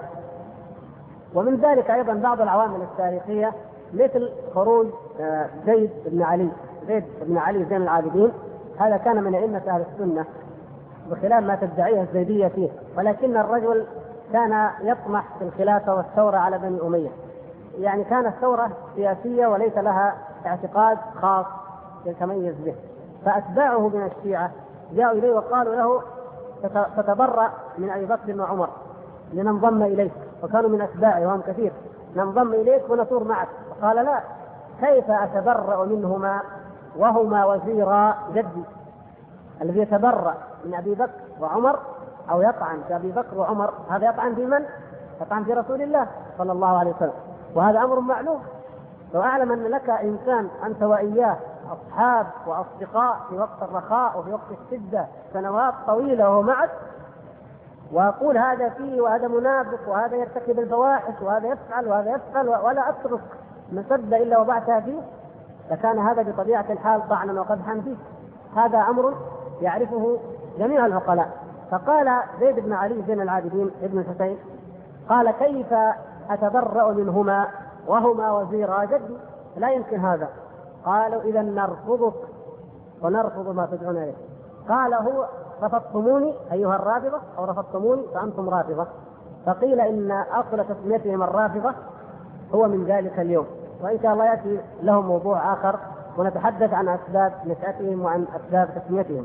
ومن ذلك أيضا بعض العوامل التاريخية، مثل خروج زيد بن علي زين العابدين. هذا كان من أئمة أهل السنة بخلاف ما تدعيه الزيدية فيه، ولكن الرجل كان يطمح في الخلافة والثورة على بني أمية، يعني كانت ثورة سياسية وليس لها اعتقاد خاص يتميز به. فأتباعه من الشيعة جاءوا إليه وقالوا له: تتبرأ من أبي بكر وعمر لننضم إليك، وكانوا من أتباعه وهم كثير، ننضم إليك ونثور معك. قال: لا، كيف أتبرأ منهما وهما وزيرا جدي؟ الذي يتبرأ من أبي بكر وعمر أو يطعن في أبي بكر وعمر، هذا يطعن في من؟ يطعن في رسول الله صلى الله عليه وسلم، وهذا أمر معلوم. لو أعلم أن لك إنسان أنت وإياه أصحاب وأصدقاء في وقت الرخاء وفي وقت الشدة سنوات طويلة وهو معك، وأقول هذا فيه وهذا منافق وهذا يرتكب الفواحش وهذا يفعل وهذا يفعل ولا أترك مسد إلا وضعتها فيه، لكان هذا بطبيعة الحال طعنا وقدحا فيه. هذا أمر يعرفه جميع العقلاء. فقال زيد بن علي زين العابدين ابن الحسين، قال: كيف أتبرأ منهما وهما وزيرا جدي؟ لا يمكن هذا. قالوا: إذا نرفضك ونرفض ما تدعون إليه. قال: هو رفضتموني أيها الرافضة أو رفضتموني فأنتم رافضة. فقيل إن أصل تسميتهم الرافضة هو من ذلك اليوم، وإن شاء الله يأتي لهم موضوع آخر ونتحدث عن أسباب نشأتهم وعن أسباب تسميتهم.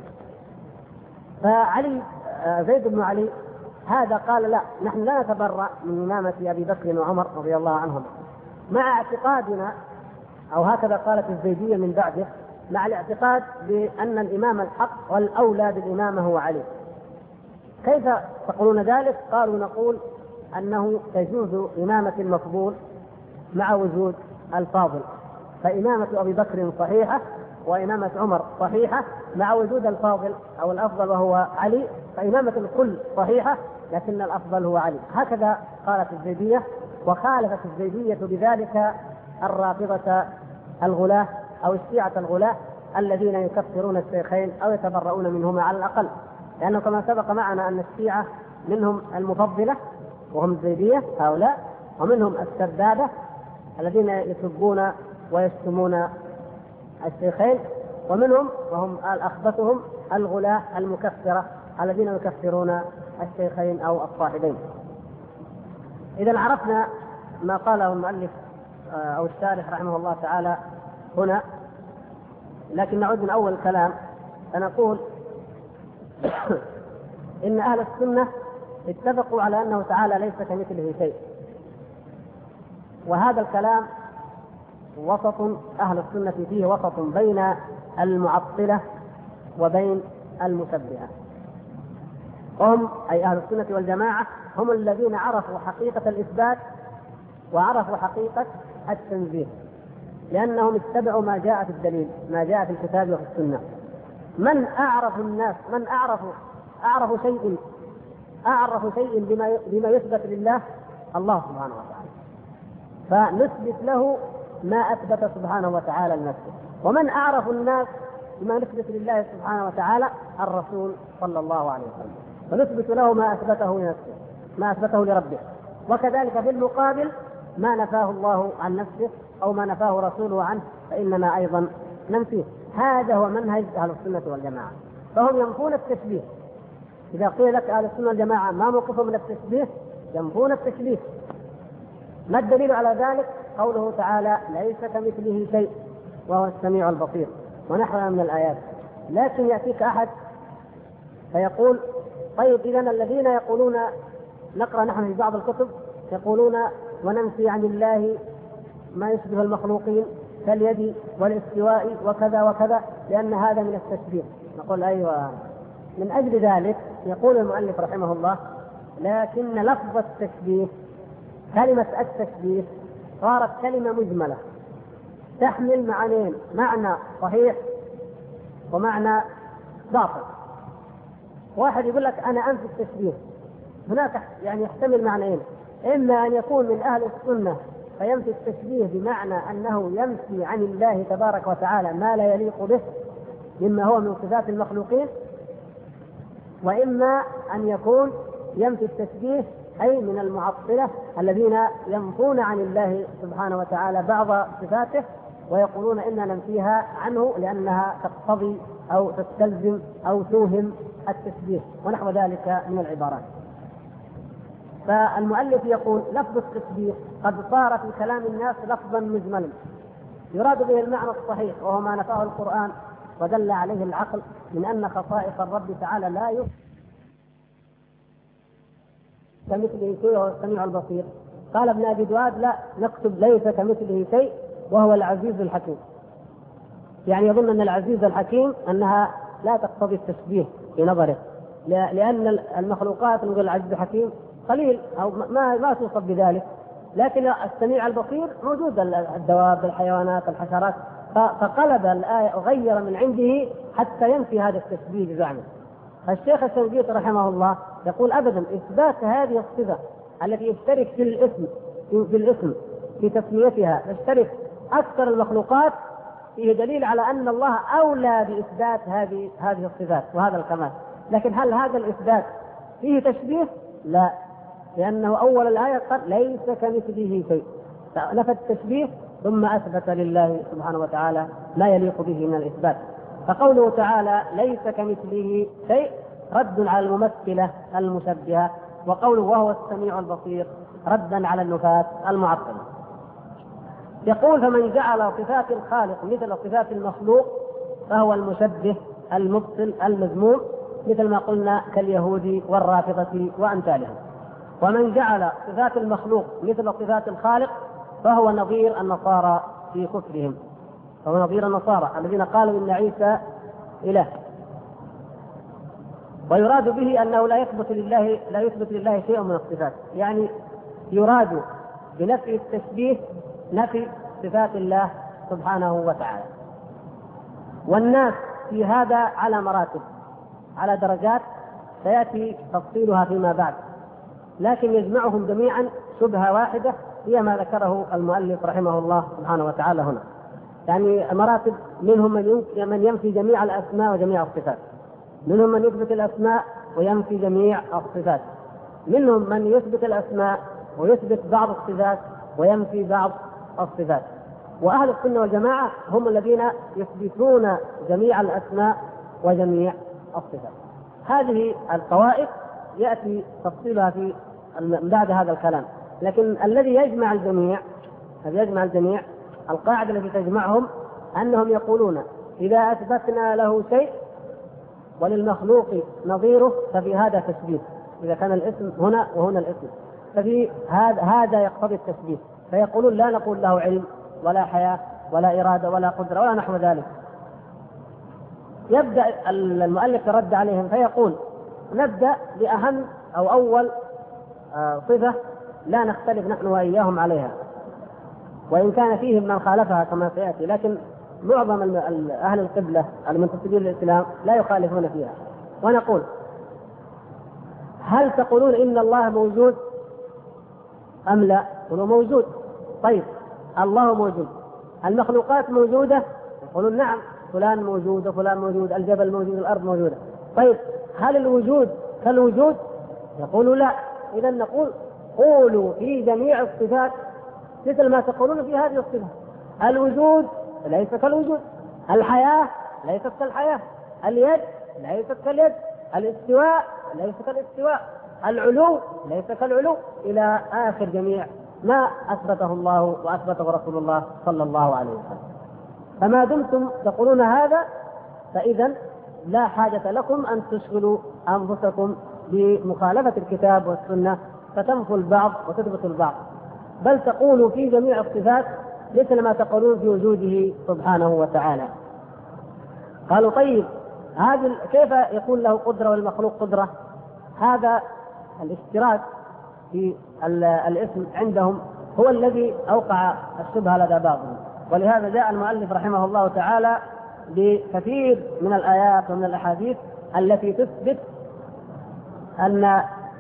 فعلي زيد بن علي هذا قال: لا، نحن لا نتبرأ من إمامة أبي بكر وعمر رضي الله عنهم، مع اعتقادنا، أو هكذا قالت الزيدية من بعده، مع الاعتقاد بأن الإمام الحق والأولى بالإمامة هو علي. كيف تقولون ذلك؟ قالوا نقول أنه تجوز إمامة المفضول مع وجود الفاضل، فإمامة أبي بكر صحيحة وإمامة عمر صحيحة مع وجود الفاضل أو الأفضل وهو علي، فإمامة الكل صحيحة لكن الأفضل هو علي. هكذا قالت الزيدية، وخالفت الزيدية بذلك الرافضة الغلاة أو الشيعة الغلاة الذين يكفرون الشيخين أو يتبرؤون منهما على الأقل، لأنه كما سبق معنا أن الشيعة منهم المفضلة وهم الزيدية هؤلاء، ومنهم السبابة الذين يسبون ويشتمون الشيخين، ومنهم وهم الأخبثهم الغلاة المكفرة الذين يكفرون الشيخين أو الصاحبين. إذا عرفنا ما قاله المؤلف أو الشارح رحمه الله تعالى هنا، لكن نعود من أول الكلام فنقول إن أهل السنة اتفقوا على أنه تعالى ليس كمثله شيء، وهذا الكلام وسط، أهل السنة فيه وسط بين المعطلة وبين المشبهة. هم أي أهل السنة والجماعة هم الذين عرفوا حقيقة الإثبات وعرفوا حقيقة التنزيه، لأنهم اتبعوا ما جاء في الدليل، ما جاء في الكتاب وفي السنة. من أعرف الناس، من أعرف شيء بما يثبت لله الله سبحانه وتعالى، فنثبت له ما أثبت سبحانه وتعالى لنفسه. ومن أعرف الناس بما نثبت لله سبحانه وتعالى الرسول صلى الله عليه وسلم، فنثبت له ما أثبته لنفسه، ما أثبته لربه. وكذلك في المقابل ما نفاه الله عن نفسه أو ما نفاه رسوله عنه فإننا أيضا ننفيه. هذا هو منهج أهل السنة والجماعة، فهم ينفون التشبيه. إذا قيل لك أهل السنة والجماعة ما موقفهم من التشبيه؟ ينفون التشبيه. ما الدليل على ذلك؟ قوله تعالى ليس كمثله شيء وهو السميع البصير ونحوها من الآيات. لكن يأتيك أحد فيقول طيب إذا الذين يقولون، نقرأ نحن في بعض الكتب يقولون وننفي عن الله ما يشبه المخلوقين كاليد والاستواء وكذا وكذا لأن هذا من التشبيه. نقول أيوة، من أجل ذلك يقول المؤلف رحمه الله لكن لفظ التشبيه، كلمة التشبيه صارت كلمة مجملة تحمل معنيين، معنى صحيح ومعنى باطل. واحد يقول لك أنا أنفي التشبيه، هناك يعني يحتمل معنيين، إما أن يكون من أهل السنة فينفي التشبيه بمعنى أنه ينفي عن الله تبارك وتعالى ما لا يليق به مما هو من صفات المخلوقين، وإما أن يكون ينفي التشبيه أي من المعطلة الذين ينفون عن الله سبحانه وتعالى بعض صفاته ويقولون إننا ننفيها عنه لأنها تقتضي أو تستلزم أو توهم التشبيه ونحو ذلك من العبارات. فالمؤلف يقول لفظ التشبيه قد صار في كلام الناس لفظا مجملا يراد به المعنى الصحيح وهو ما نفاه القرآن ودل عليه العقل من أن خصائص الرب تعالى لا يوجد كمثله شيء وهو السميع البصير. قال ابن أبي دواد لا، نكتب ليس كمثله شيء وهو العزيز الحكيم، يعني يظن أن العزيز الحكيم أنها لا تقتضي التشبيه في نظره، لأن المخلوقات نقول العزيز الحكيم قليل أو ما توصف بذلك، لكن السميع البصير موجود، الدواب الحيوانات الحشرات، فقلب الآية وغير من عنده حتى ينفي هذا التشبيه بزعمه. الشيخ الشنقيطي رحمه الله يقول أبدا إثبات هذه الصفة التي يشترك في الاسم في تسميتها يشترك أكثر المخلوقات فيه دليل على أن الله أولى بإثبات هذه الصفات وهذا الكمال. لكن هل هذا الإثبات فيه تشبيه؟ لا، لأنه أول الآية قال ليس كمثله شيء، نفى التشبيه ثم أثبت لله سبحانه وتعالى ما يليق به من الإثبات. فقوله تعالى ليس كمثله شيء رد على الممثلة المشبهة، وقوله وهو السميع البصير ردا على النفاة المعطلة. يقول فمن جعل صفات الخالق مثل صفات المخلوق فهو المشبه المبطل المذموم، مثل ما قلنا كاليهود والرافضة وأمثالهم. ومن جعل صفات المخلوق مثل صفات الخالق فهو نظير النصارى في كفرهم، فهو نظير النصارى الذين قالوا إن عيسى إله. ويراد به أنه لا يثبت لله شيء من الصفات، يعني يراد بنفي التشبيه نفي صفات الله سبحانه وتعالى. والناس في هذا على مراتب، على درجات سيأتي تفصيلها فيما بعد، لكن يجمعهم جميعا شبهة واحدة هي ما ذكره المؤلف رحمه الله سبحانه وتعالى هنا. يعني مراتب، منهم من ينفي جميع الأسماء وجميع الصفات، منهم من يثبت الأسماء وينفي جميع الصفات، منهم من يثبت الأسماء ويثبت بعض الصفات وينفي بعض الصفات. وأهل السنة والجماعة هم الذين يثبتون جميع الأسماء وجميع الصفات. هذه الطوائف يأتي تفصيلها في بعد هذا الكلام، لكن الذي يجمع الجميع القاعدة التي تجمعهم أنهم يقولون إذا أثبتنا له شيء وللمخلوق نظيره ففي هذا تشبيه، إذا كان الاسم هنا وهنا الاسم ففي هذا يقتضي التشبيه، فيقولون لا نقول له علم ولا حياة ولا إرادة ولا قدرة ولا نحو ذلك. يبدأ المؤلف يرد عليهم فيقول نبدأ بأهم أو أول صفة لا نختلف نحن وإياهم عليها، وإن كان فيهم من خالفها كما سيأتي، لكن معظم أهل القبلة المنتسبين للإسلام لا يخالفون فيها. ونقول هل تقولون إن الله موجود أم لا؟ يقولون موجود. طيب الله موجود، المخلوقات موجودة؟ يقولون نعم، فلان موجود وفلان موجود، الجبل موجود، الأرض موجودة. طيب هل الوجود كالوجود؟ يقولوا لا. إذا نقول قولوا في جميع الصفات مثل ما تقولون في هذه الصفة. الوجود ليس كالوجود، الحياة ليست كالحياة، اليد ليست كاليد، الاستواء ليس كالاستواء، العلو ليس كالعلو، إلى آخر جميع ما أثبته الله وأثبته رسول الله صلى الله عليه وسلم. فما دمتم تقولون هذا فإذا لا حاجة لكم أن تشغلوا أنفسكم بمخالفة الكتاب والسنة فتنفوا البعض وتثبتوا البعض، بل تقولوا في جميع الصفات مثل ما تقولون في وجوده سبحانه وتعالى. قالوا طيب كيف يكون له قدرة والمخلوق قدرة؟ هذا الاشتراك في الاسم عندهم هو الذي أوقع الشبهة لدى بعضهم، ولهذا جاء المؤلف رحمه الله تعالى بكثير من الآيات ومن الأحاديث التي تثبت أن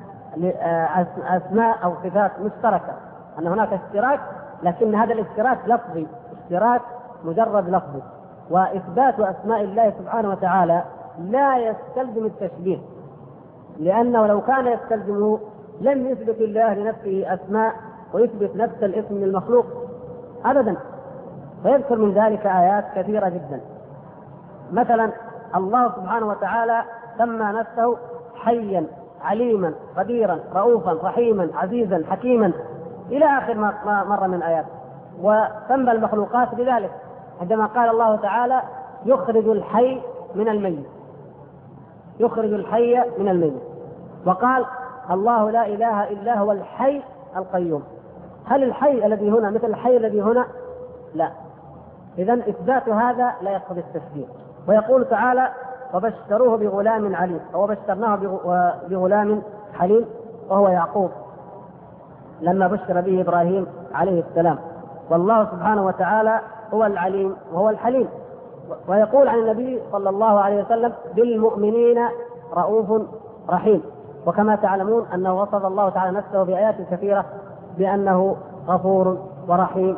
أسماء أو صفات مشتركة، أن هناك اشتراك، لكن هذا الاشتراك لفظي، اشتراك مجرد لفظي. وإثبات أسماء الله سبحانه وتعالى لا يستلزم التشبيه، لأنه لو كان يستلزمه لم يثبت الله لنفسه أسماء ويثبت نفس الاسم للمخلوق أبدا. ويذكر من ذلك آيات كثيرة جدا. مثلا الله سبحانه وتعالى سمى نفسه حيا عليما قديرا رؤوفا رحيما عزيزا حكيما إلى آخر ما مر من آيات. وسمى المخلوقات بذلك عندما قال الله تعالى يخرج الحي من الميت، يخرج الحي من الميت، وقال الله لا إله إلا هو الحي القيوم. هل الحي الذي هنا مثل الحي الذي هنا؟ لا. إذن إثبات هذا لا يقتضي التشبيه. ويقول تعالى وبشروه بغلام عليم، وبشرناه بغلام حليم وهو يعقوب لما بشر به إبراهيم عليه السلام. والله سبحانه وتعالى هو العليم وهو الحليم. ويقول عن النبي صلى الله عليه وسلم بالمؤمنين رؤوف رحيم. وكما تعلمون أنه وصف الله تعالى نفسه بآيات كثيرة بأنه غفور ورحيم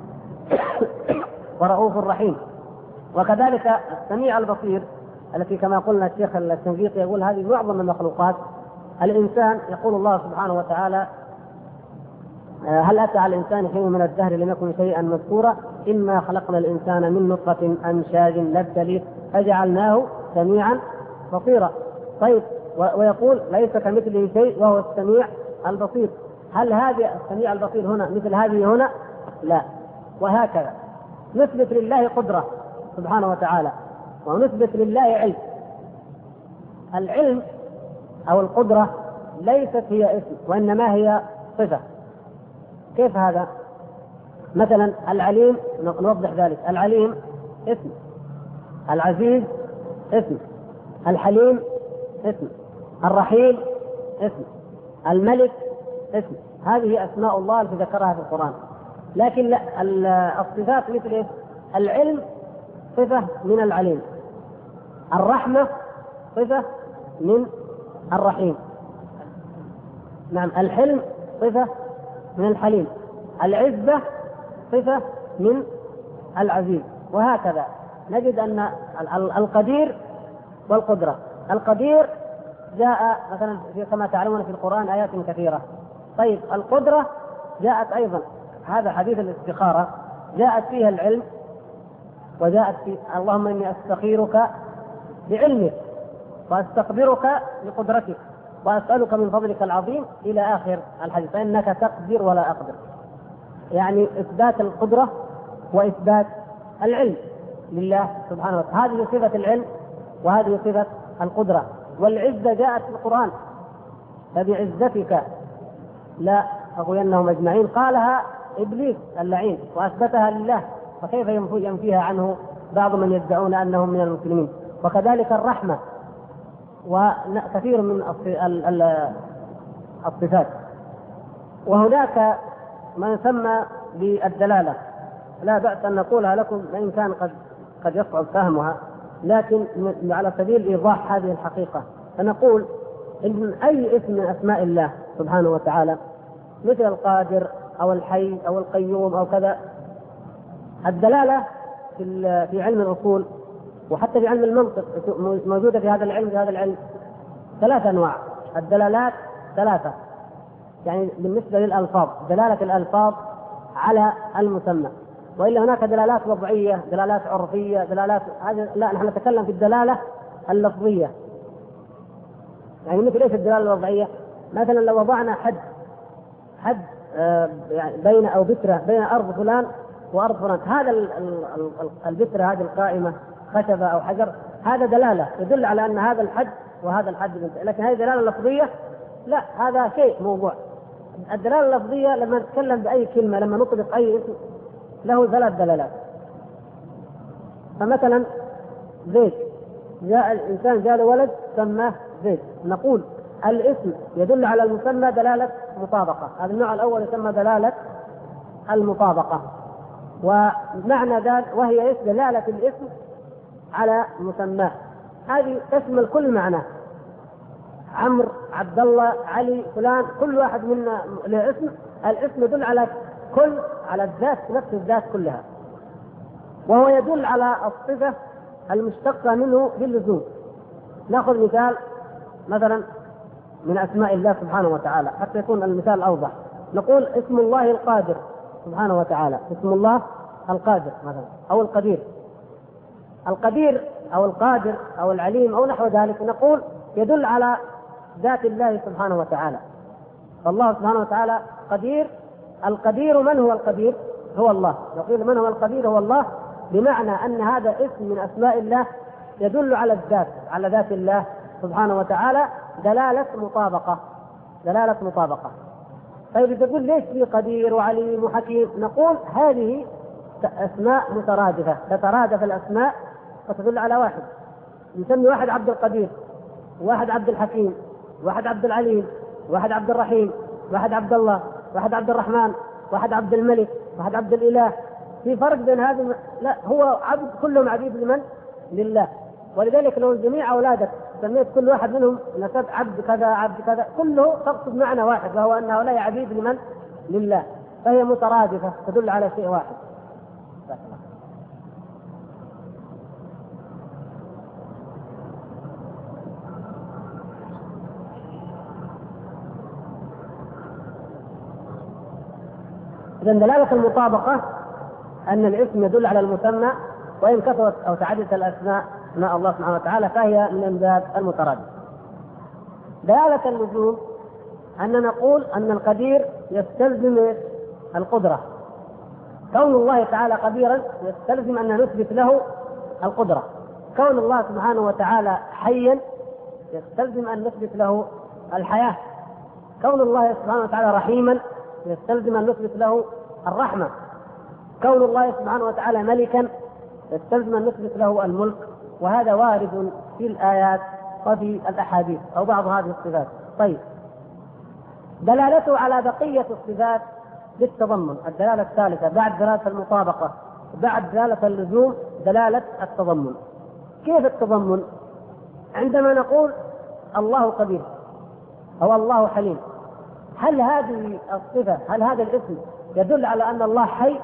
ورؤوف رحيم. وكذلك السميع البصير التي كما قلنا الشيخ الشنقيطي يقول هذه معظم المخلوقات. الإنسان يقول الله سبحانه وتعالى هل أتى على الإنسان حين من الدهر لم يكن شيئا مذكورا إنا خلقنا الإنسان من نطفة أمشاج نبتليه فجعلناه سميعا بصيرا. طيب ويقول ليس كمثله شيء وهو السميع البصير. هل هذا السميع البصير هنا مثل هذه هنا؟ لا. وهكذا نثبت لله قدرة سبحانه وتعالى ونثبت لله علم. العلم أو القدرة ليست هي اسم وإنما هي صفة. كيف هذا؟ مثلا العليم نوضح ذلك. العليم اسم، العزيز اسم، الحليم اسم. الرحيم اسم، الملك اسم، هذه أسماء الله التي ذكرها في القرآن. لكن لا، الصفات مثل إيه؟ العلم صفة من العليم، الرحمة صفة من الرحيم، نعم، الحلم صفة من الحليم، العزة صفة من العزيز، وهكذا. نجد أن القدير والقدرة، القدير جاء مثلا كما تعلمون في القرآن آيات كثيرة. طيب القدرة جاءت أيضا، هذا حديث الاستخارة جاءت فيها العلم، وجاءت في اللهم إني أستخيرك بعلمك وأستقدرك بقدرتك وأسألك من فضلك العظيم إلى آخر الحديث، فإنك تقدر ولا أقدر، يعني إثبات القدرة وإثبات العلم لله سبحانه وتعالى. هذه صفة العلم وهذه صفة القدرة. والعزة جاءت في القرآن، فبعزتك لا أغوينهم أجمعين، قالها إبليس اللعين وأثبتها لله، فكيف ينفيها عنه بعض من يدعون أنهم من المسلمين؟ وكذلك الرحمة وكثير من الصفات. وهناك ما يسمى بالدلالة، لا بأس أن نقولها لكم وإن كان قد يصعب فهمها، لكن على سبيل إيضاح هذه الحقيقة فنقول إن أي اسم من أسماء الله سبحانه وتعالى مثل القادر أو الحي أو القيوم أو كذا، الدلالة في علم الأصول وحتى في علم المنطق موجودة في هذا العلم، ثلاثة أنواع. الدلالات ثلاثة، يعني بالنسبة للألفاظ دلالة الألفاظ على المسمى، وإلا هناك دلالات وضعية، دلالات عرفية، دلالات لا، نحن نتكلم في الدلالة اللفظية. يعني مثل ايش الدلالة الوضعية؟ مثلا لو وضعنا حد يعني بين أو بترة بين أرض فلان وأرض فلان، هذا البترة هذه القائمة خشبة أو حجر، هذا دلالة يدل على أن هذا الحد وهذا الحد، لكن هذه دلالة لفظية لا، هذا شيء موضوع. الدلالة اللفظية لما نتكلم بأي كلمة، لما نطلق أي اسم له ثلاث دلالات. فمثلا زيد، جاء الإنسان جاء له ولد سماه زيد، نقول الاسم يدل على المسمى دلالة مطابقة، هذا النوع الأول يسمى دلالة المطابقة. ومعنى ذلك وهي دلالة الاسم على مسماه، هذه تشمل كل معنى، عمرو، عبد الله، علي، فلان، كل واحد منا له اسم، الاسم يدل على على الذات، نفس الذات كلها، وهو يدل على الصفة المشتقة منه باللزوم. نأخذ مثال مثلا من أسماء الله سبحانه وتعالى حتى يكون المثال أوضح. نقول اسم الله القادر سبحانه وتعالى، اسم الله القادر مثلا، أو القدير. القدير أو القادر أو العليم أو نحو ذلك، نقول يدل على ذات الله سبحانه وتعالى. فالله سبحانه وتعالى قدير. القدير من هو القدير؟ هو الله. نقول من هو القدير؟ هو الله، بمعنى أن هذا اسم من أسماء الله يدل على الذات، على ذات الله سبحانه وتعالى، دلالة مطابقة. طيب تقول ليش في قدير وعليم وحكيم؟ نقول هذه أسماء مترادفة، تترادف الأسماء وتدل على واحد. نسمي واحد عبد القدير، واحد عبد الحكيم، واحد عبد العليم، واحد عبد الرحيم، واحد عبد الله، واحد عبد الرحمن، واحد عبد الملك، واحد عبد الإله. في فرق بين هذا؟ لا، هو عبد، كلهم عبيد لمن؟ لله. ولذلك لو جميع أولادك سميت كل واحد منهم نسب عبد كذا عبد كذا، كله تقصد معنى واحد، وهو أن هؤلاء عبيد لمن؟ لله. فهي مترادفة تدل على شيء واحد. إذن دلالة المطابقة أن الاسم يدل على المسمى، وإن كثرت أو تعددت الأسماء أسماء الله سبحانه وتعالى فهي من باب المترادف. دلالة اللزوم أن نقول أن القدير يستلزم القدرة. كون الله تعالى قديرا يستلزم أن نثبت له القدرة. كون الله سبحانه وتعالى حيا يستلزم أن نثبت له الحياة. كون الله سبحانه وتعالى رحيما يستلزم أن نثبت له الرحمة. كون الله سبحانه وتعالى ملكا يستلزم أن نثبت له الملك. وهذا وارد في الآيات وفي الأحاديث أو بعض هذه الصفات. طيب، دلالته على بقية الصفات بالتضمن، الدلالة الثالثة بعد دلالة المطابقة بعد دلالة اللزوم دلالة التضمن. كيف التضمن؟ عندما نقول الله قدير أو الله حليم، هل هذه الصفة هل هذا الاسم يدل على أن الله حي؟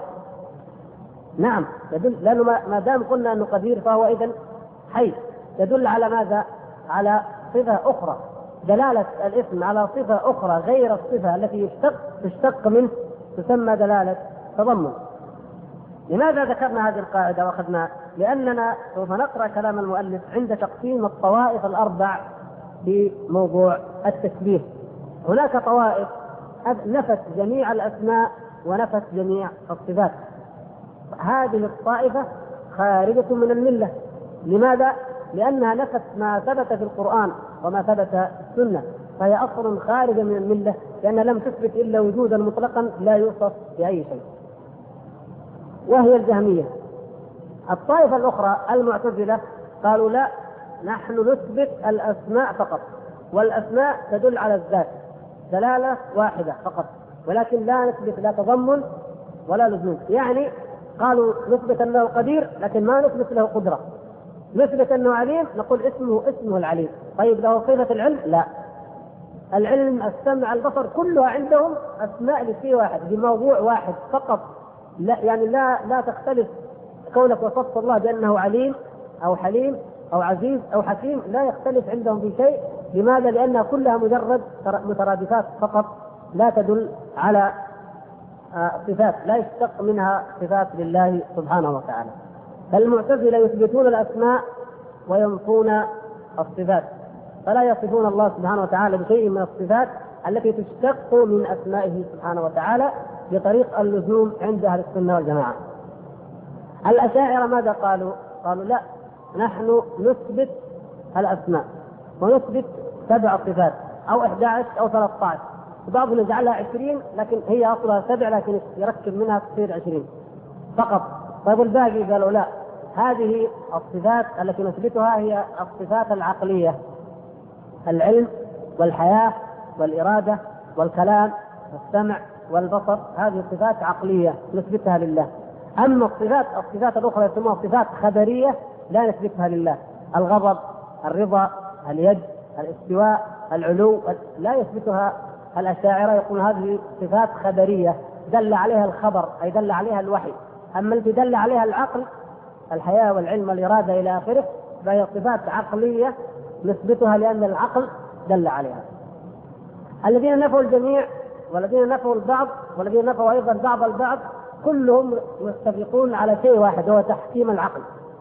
نعم يدل، لأنه ما دام قلنا أنه قدير فهو إذن حي. يدل على ماذا؟ على صفة أخرى. دلالة الاسم على صفة أخرى غير الصفة التي تشتق منه تسمى دلالة تضمن. لماذا ذكرنا هذه القاعدة وأخذنا؟ لأننا سوف نقرأ كلام المؤلف عند تقسيم الطوائف الأربع في موضوع التشبيه. هناك طوائف نفت جميع الأسماء ونفت جميع الصفات. هذه الطائفة خارجة من الملة. لماذا؟ لأنها نفت ما ثبت في القرآن وما ثبت في السنة، فهي أصل خارجة من الملة، لأنها لم تثبت إلا وجودا مطلقا لا يوصف بأي شيء، وهي الجهمية. الطائفة الأخرى المعتزلة قالوا لا، نحن نثبت الأسماء فقط، والأسماء تدل على الذات دلالة واحدة فقط، ولكن لا نثبت لا تضمن ولا لزوم. يعني قالوا نثبت أنه قدير لكن ما نثبت له قدرة، نثبت أنه عليم نقول اسمه العليم. طيب له صفة العلم؟ لا، العلم السمع البصر كلها عندهم أسماء لشيء واحد بموضوع واحد فقط. لا يعني لا تختلف كونك وصفت الله بأنه عليم أو حليم أو عزيز أو حكيم، لا يختلف عندهم في شيء. لماذا؟ لأنها كلها مجرد مترادفات فقط لا تدل على صفات، لا يشتق منها صفات لله سبحانه وتعالى. فالمعتزلة يثبتون الأسماء وينفون الصفات، فلا يصفون الله سبحانه وتعالى بشيء من الصفات التي تشتق من أسمائه سبحانه وتعالى بطريق اللزوم عند أهل السنة والجماعة. الأشاعرة ماذا قالوا؟ قالوا لا، نحن نثبت الأسماء ونثبت 7 صفات أو 11 أو 13، بعضهم يجعلها 20 لكن هي أصلها 7، لكن يركب منها تصير 20 فقط. طيب الباقي قالوا لا، هذه الصفات التي نثبتها هي الصفات العقلية، العلم والحياة والإرادة والكلام والسمع والبصر، هذه صفات عقلية نثبتها لله. أما الصفات الأخرى يسموها صفات خبرية لا نثبتها لله، الغضب، الرضا، اليد، الاستواء، العلو، لا يثبتها الأشاعرة، يقول هذه صفات خبرية دل عليها الخبر أي دل عليها الوحي. أما التي دل عليها العقل، الحياة والعلم والإرادة إلى آخره، فهي صفات عقلية نثبتها لأن العقل دل عليها. الذين نفوا الجميع والذين نفوا البعض والذين نفوا أيضا بعض البعض كلهم يتفقون على شيء واحد، هو تحكيم العقل.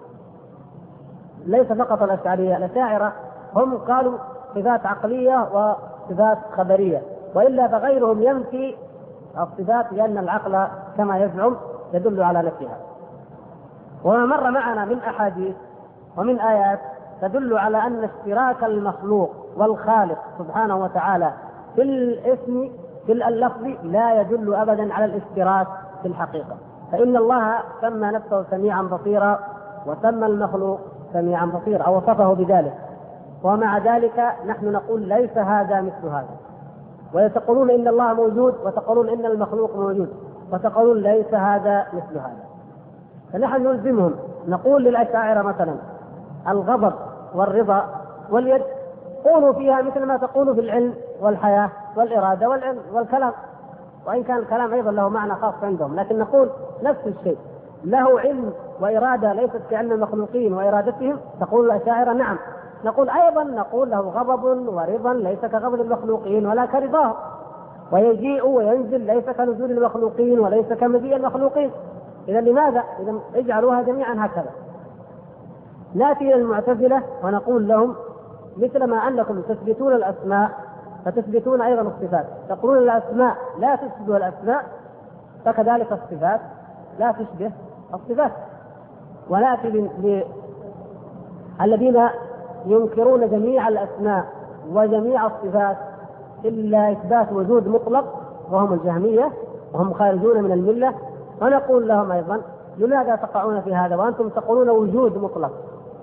ليس فقط الأشاعرة، الأشاعرة هم قالوا صفات عقلية وصفات خبرية، وإلا فغيرهم ينفي الصفات لأن العقل كما يزعم يدل على نفسها. وما مر معنا من أحاديث ومن آيات تدل على أن اشتراك المخلوق والخالق سبحانه وتعالى في الاسم في اللفظ لا يدل أبدا على الاشتراك في الحقيقة، فإن الله سمى نفسه سميعا بصيرا وسمى المخلوق سميعا بصيرا أو وصفه بذلك، ومع ذلك نحن نقول ليس هذا مثل هذا. ويتقولون إن الله موجود وتقولون إن المخلوق موجود وتقولون ليس هذا مثل هذا. فنحن نلزمهم، نقول للأشاعرة مثلا الغضب والرضا واليد قولوا فيها مثل ما تقولوا في العلم والحياة والإرادة والعلم والكلام، وإن كان الكلام أيضا له معنى خاص عندهم، لكن نقول نفس الشيء، له علم وإرادة ليست كعلم المخلوقين وإرادتهم. تقول الأشاعرة نعم، نقول أيضا نقول له غضب ورضا ليس كغضب المخلوقين ولا كرضاه، ويجيء وينزل ليس كنزول المخلوقين وليس كمجيء المخلوقين. إذا لماذا؟ إذا اجعلوها جميعا هكذا. نأتي إلى المعتزلة ونقول لهم مثل ما أنكم تثبتون الأسماء فتثبتون أيضا الصفات، تقولون الأسماء لا تشبه الأسماء، فكذلك الصفات لا تشبه الصفات. ونأتي الذين ينكرون جميع الأسماء وجميع الصفات إلا إثبات وجود مطلق، وهم الجهمية وهم خارجون من الملة، ونقول لهم أيضا لماذا تقعون في هذا وأنتم تقولون وجود مطلق؟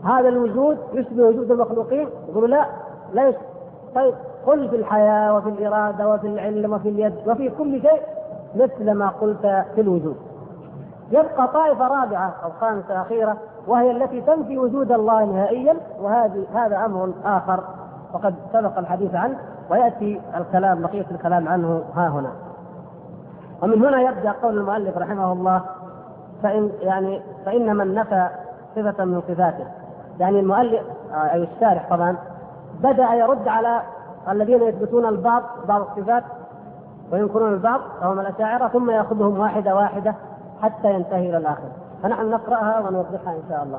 هذا الوجود يشبه وجود المخلوقين؟ يقولوا لا، لا يشبه. طيب قل في الحياة وفي الإرادة وفي العلم وفي اليد وفي كل شيء مثل ما قلت في الوجود. يبقى طائفة رابعة أو خامسة أخيرة، وهي التي تنفي وجود الله نهائيا، هذا أمر آخر وقد سبق الحديث عنه، ويأتي بقية الكلام عنه ها هنا. ومن هنا يبدأ قول المؤلف رحمه الله: فإن من نفى صفة من صفاته، يعني المؤلف أي الشارح طبعا بدأ يرد على الذين يثبتون بعض الصفات وينكرون البعض وهم الأشاعرة، ثم يأخذهم واحدة واحدة حتى ينتهي إلى الآخر. فنحن نقرأها ونوضحها إن شاء الله.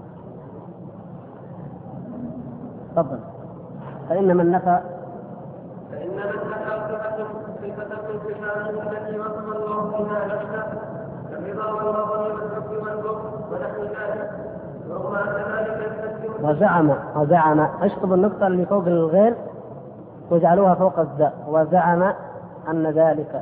تفضل. فإن من نفى صفة من صفاته التي وصف الله بها نفسه كالرضا والغضب والحب والبغض ونحو ذلك، ورغم أن ذلك يستلزم وزعم اشطب النقطة اللي فوق الغين واجعلوها فوق الزاء. وزعم أن ذلك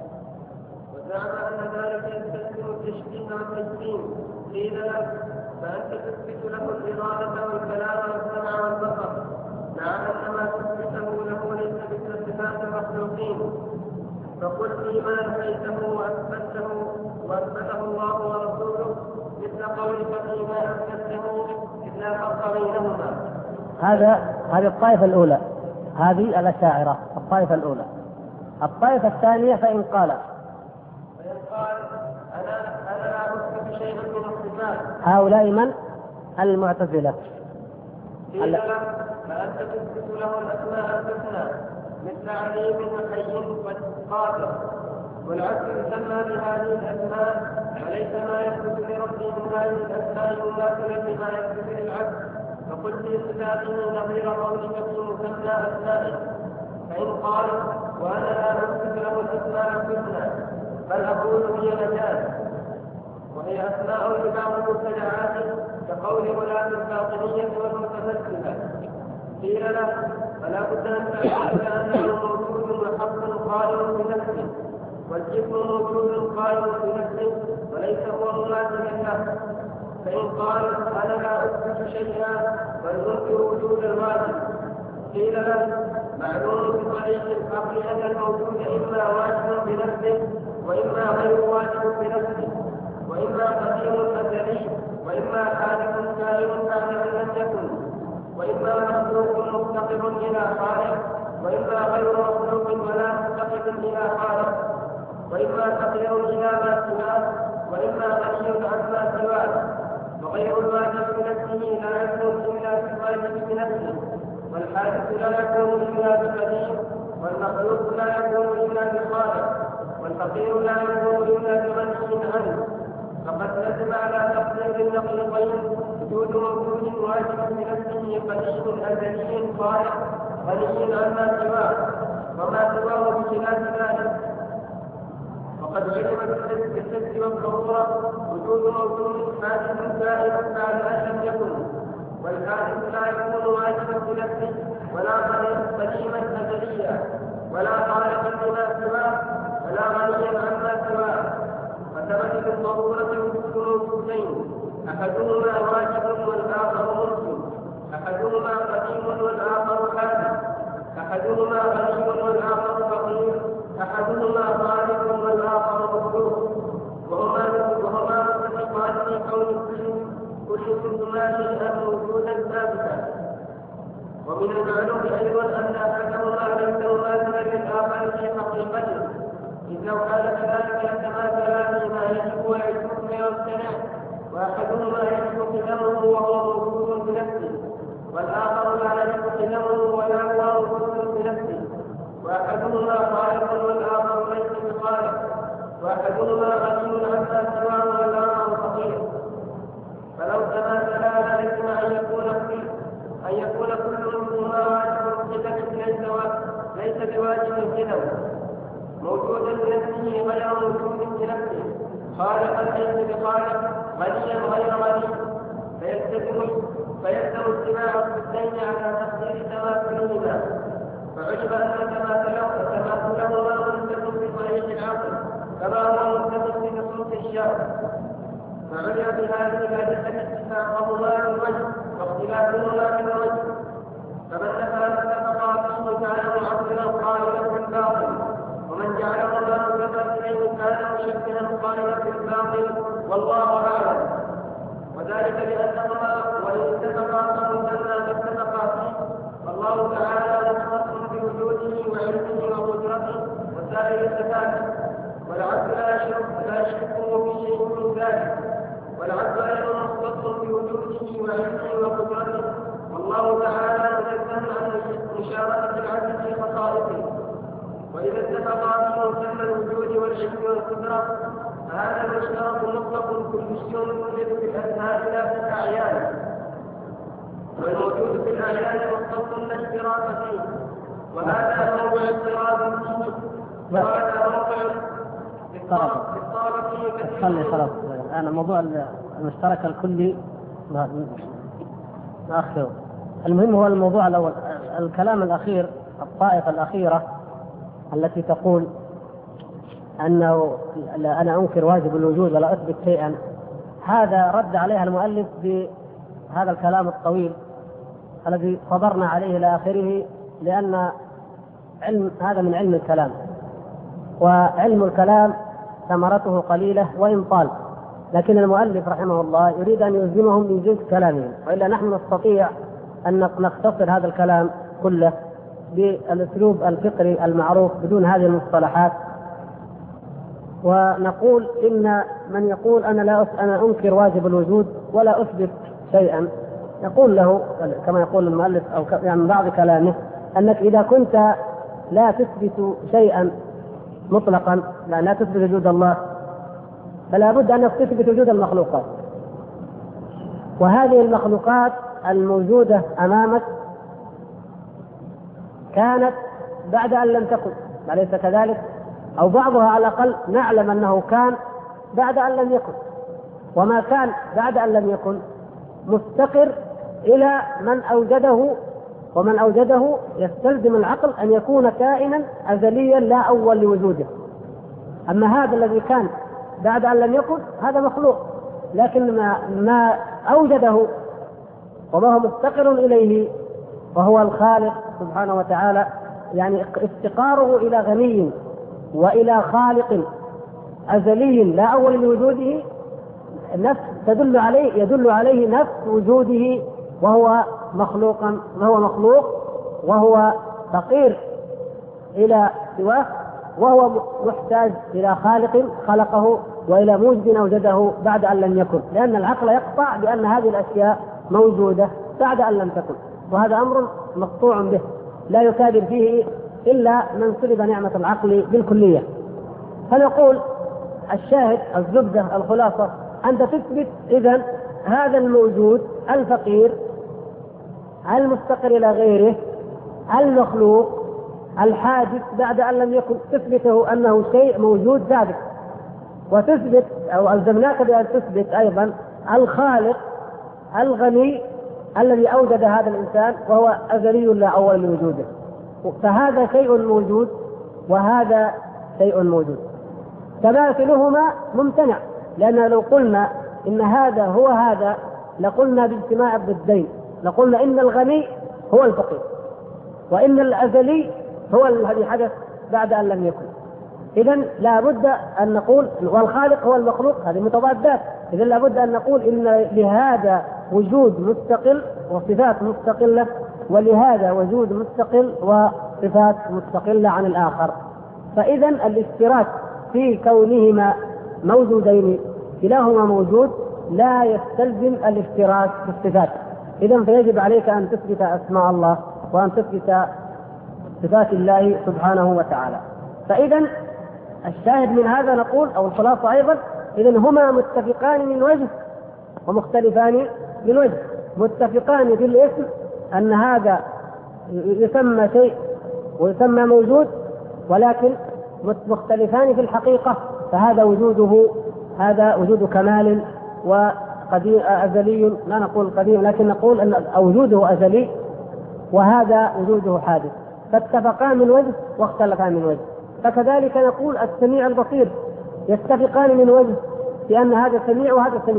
يستلزم التشبيه والتجسيم. قيل له: فأنت تثبت له الإرادة والكلام والسمع والبصر، مع أن ما تثبته له ليس مثل صفات المخلوقين. فقل فيما نفيته وأثبته الله ورسوله مثل قولك فيما أثبته لا فرق بينهما. هذه الطائفة الأولى، هذه الأشاعرة الطائفة الأولى. الطائفة الثانية فإن قال أنا لا أثبت شيئا من الصفات، هؤلاء من؟ المعتزلة. قيل له: فأنت تثبت له الأسماء الحسنى مثل عليم وحي وقادر، والعبد يسمى بهذه الأسماء، وليس ما يثبت لربه من هذه الأسماء مماثلا لما يثبت للعبد. فقل في صفاته نظير قولك في مسمى أسمائه. فإن قال: وأنا لا أثبت له الأسماء الحسنى، بل أقول هي مجاز، وهي أسماء لبعض المبتدعات كقول غلاة الباطنية والمتفلسفة. قيل له: فلا بد أن تعلم أنه موجود وحق قائم بنفسه، والجسم موجود قائم بنفسه وليس هو مماثلا له. فإن قال: أنا لا أثبت شيئا بل أنكر وجود الواجب، قيل له: معلوم بطريق العقل أن الموجود إما واجب بنفسه وإما غير واجب بنفسه، وإما قديم أزلي وإما خالق كائن بعد أن لم يكن، وإما مخلوق مفتقر إلى خالق وإما غير مخلوق ولا مفتقر إلى خالق، وإما فقير إلى ما سواه وإما غني عما سواه. وغير الواجب بنفسه لا يكون إلا بالواجب بنفسه، والحادث لا يكون إلا بقديم، والمخلوق لا يكون إلا بخالق، والفقير لا يكون إلا بغني عنه. فقد لزم على تقدير النقيضين وجود موجود واجب بنفسه قديم أزلي خالق غني عما سواه، وما سواه بخلاف ذلك. وقد علم بالحس والضرورة وجود موجود حادث دائم بعد أن لم يكن، والحادث لا يكون واجبا بنفسه ولا قديما أزليا ولا خالقا لما سواه ولا غنيا عما سواه. وثبت بالضرورة وجود موجودين، أحدهما واجب والآخر ممكن، أحدهما قديم والآخر حادث، أحدهما غني والآخر فقير، أحدهما خالق والآخر مخلوق، وهما متفقان في كون كل منهما شيئا موجودا ثابتا. ومن المعلوم أيضا أن أحدهما ليس مماثلا للآخر في حقيقته، إذ لو كان كذلك لتماثلا فيما يجب ويجب ويمتنع، وأحدهما يجب قدمه وهو موجود بنفسه، والآخر لا يجب قدمه ولا هو موجود بنفسه، وأحدهما خالق والآخر ليس بخالق، وأحدهما غني عما سواه والآخر فقير. فلو تماثلا لازم أن يكون كل منهما واجب بقدم ليس بواجب القدم، موجودا بنفسه غير موجود بنفسه، خالقا ليس بخالق، غنيا غير غني، فيلزم اتباع الضدين على تقدير تماثلهما. فعجب أن تماثلهما ملتزم بطريق العقل كما هو ملتزم بنصوص الشرع، فعجب بهذه الأدلة اتفاقهما بالوجه واختلافهما من وجه، فمن نفى اتفقا فيه كان معطلا قائلا بالباطل، ومن جعله الله متمثلين كان مشبها قائلا بالباطل، والله اعلم. وذلك لانهما وان اتفقا فمثلنا ما اتفقا فيه، والله تعالى مختص بوجوده وعلمه وقدرته وسائر الصفات، والعبد لا يشركه في شيء من ذلك، والعبد ايضا مختص بوجوده وعلمه وقدرته، والله تعالى منزه عن مشاركه العبد في خصائصه. واذا اتفقا في مسمى الوجود والعلم والقدره فهذا المشترك مطلق كلي يوجد في الاذهان لا في الاعيان، والموجود في الاعيان مختص لا اشتراك فيه، وهذا موضع اضطراب فيه، وهذا موضع اضطراب فيه كثير. خلاص الآن موضوع المشترك الكلي نأخره. المهم هو الموضوع الأول، الكلام الأخير، الطائفة الأخيرة التي تقول أنه أنا أنكر واجب الوجود ولا أثبت شيئا، هذا رد عليها المؤلف بهذا الكلام الطويل الذي صبرنا عليه إلى آخره، لأن هذا من علم الكلام، وعلم الكلام ثمرته قليلة وإن طال، لكن المؤلف رحمه الله يريد أن يلزمهم من جنس كلامهم، وإلا نحن نستطيع أن نختصر هذا الكلام كله بالأسلوب الفقري المعروف بدون هذه المصطلحات، ونقول إن من يقول أنا أنكر واجب الوجود ولا أثبت شيئا، يقول له كما يقول المؤلف أو يعني بعض كلامه أنك إذا كنت لا تثبت شيئا مطلقا، لا تثبت وجود الله، فلا بد أن تثبت وجود المخلوقات، وهذه المخلوقات الموجودة أمامك كانت بعد أن لم تكن، أليس كذلك؟ أو بعضها على الأقل نعلم أنه كان بعد أن لم يكن، وما كان بعد أن لم يكن مستقر إلى من أوجده، ومن أوجده يستلزم العقل أن يكون كائنا أزليا لا أول لوجوده. أما هذا الذي كان بعد أن لم يكن هذا مخلوق، لكن ما أوجده وما هو مفتقر إليه وهو الخالق سبحانه وتعالى، يعني افتقاره إلى غني وإلى خالق أزلي لا أول لوجوده نفس يدل عليه نفس وجوده، وهو مخلوق وهو فقير إلى سواه، وهو محتاج إلى خالق خلقه وإلى موجد أوجده بعد أن لم يكن، لأن العقل يقطع بأن هذه الأشياء موجودة بعد أن لم تكن، وهذا أمر مقطوع به لا يكابر فيه إلا من سلب نعمة العقل بالكلية. فنقول الشاهد الزبدة الخلاصة أنت تثبت إذن هذا الموجود الفقير المستقر إلى غيره المخلوق الحادث بعد أن لم يكن، تثبته أنه شيء موجود ثابت، وتثبت أو ألزمناك بأن تثبت أيضا الخالق الغني الذي أوجد هذا الإنسان وهو أزلي لا أول لوجوده، فهذا شيء موجود وهذا شيء موجود، تماثلهما ممتنع، لأن لو قلنا إن هذا هو هذا لقلنا باجتماع الضدين، لقلنا إن الغني هو الفقير وإن الأزلي هو الذي حدث بعد أن لم يكن. إذن لا بد أن نقول والخالق هو المخلوق، هذه متضادات، إذن لا بد أن نقول إن لهذا وجود مستقل وصفات مستقلة، ولهذا وجود مستقل وصفات مستقلة عن الآخر. فإذن الاشتراك في كونهما موجودين كلاهما موجود لا يستلزم الاشتراك في الصفات. إذن فيجب عليك أن تثبت أسماء الله وأن تثبت صفات الله سبحانه وتعالى. فإذن الشاهد من هذا نقول أو الخلاصة أيضا إذن هما متفقان من وجه ومختلفان من وجه. متفقان في الاسم أن هذا يسمى شيء ويسمى موجود، ولكن مختلفان في الحقيقة، فهذا وجوده هذا وجود كمال وقديم أزلي، لا نقول قديم لكن نقول أن وجوده أزلي وهذا وجوده حادث، فاتفقان من وجه واختلفان من وجه. فكذلك نقول السميع البصير يتفقان من وجه، لأن هذا سميع وهذا سميع،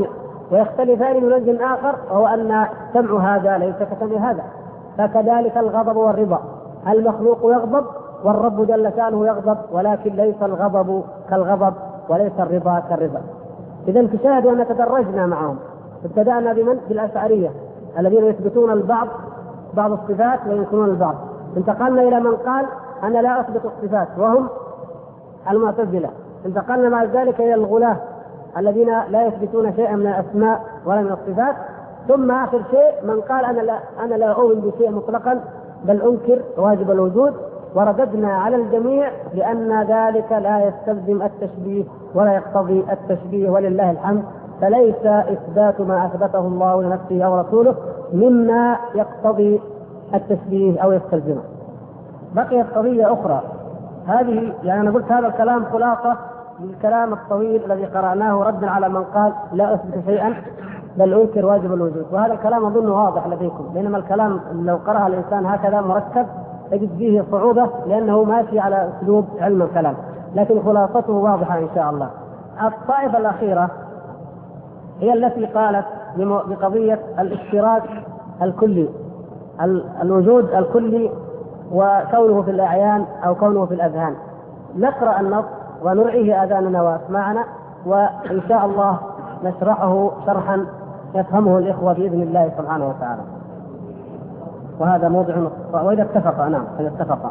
ويختلفان من وجه آخر، وهو أن سمع هذا ليس كسمع هذا. فكذلك الغضب والرضا، المخلوق يغضب والرب جل شأنه يغضب، ولكن ليس الغضب كالغضب وليس الرضا كالرضا. إذن تشاهدوا أن تدرجنا معهم. ابتدأنا بمن؟ بالأشعرية الذين يثبتون البعض بعض الصفات وينكرون البعض. انتقلنا إلى من قال أنا لا أثبت الصفات وهم المعتزلة. انتقلنا مع ذلك إلى الغلاة الذين لا يثبتون شيئا من الأسماء ولا من الصفات. ثم آخر شيء من قال أنا لا أؤمن بشيء مطلقا بل أنكر واجب الوجود. ورددنا على الجميع لأن ذلك لا يستلزم التشبيه ولا يقتضي التشبيه ولله الحمد، فليس إثبات ما أثبته الله لنفسه أو رسوله مما يقتضي التشبيه أو يستلزمه. بقيت قضية أخرى، هذه يعني أنا قلت هذا الكلام خلاصة للكلام الطويل الذي قرأناه ردا على من قال لا أثبت شيئا بل أنكر واجب الوجود، وهذا الكلام أظنه واضح لديكم، بينما الكلام لو قرأ الإنسان هكذا مركب يجد فيه صعوبة لأنه ماشي على أسلوب علم الكلام، لكن خلاصته واضحة إن شاء الله. الطائفة الأخيرة هي التي قالت بقضية الاشتراك الكلي، الوجود الكلي وكونه في الأعيان أو كونه في الأذهان. نقرأ النص ونرعيه آذاننا وأسماعنا، وإن شاء الله نشرحه شرحا يفهمه الإخوة بإذن الله سبحانه وتعالى. وهذا موضع وإذا اتفق وإذا اتفق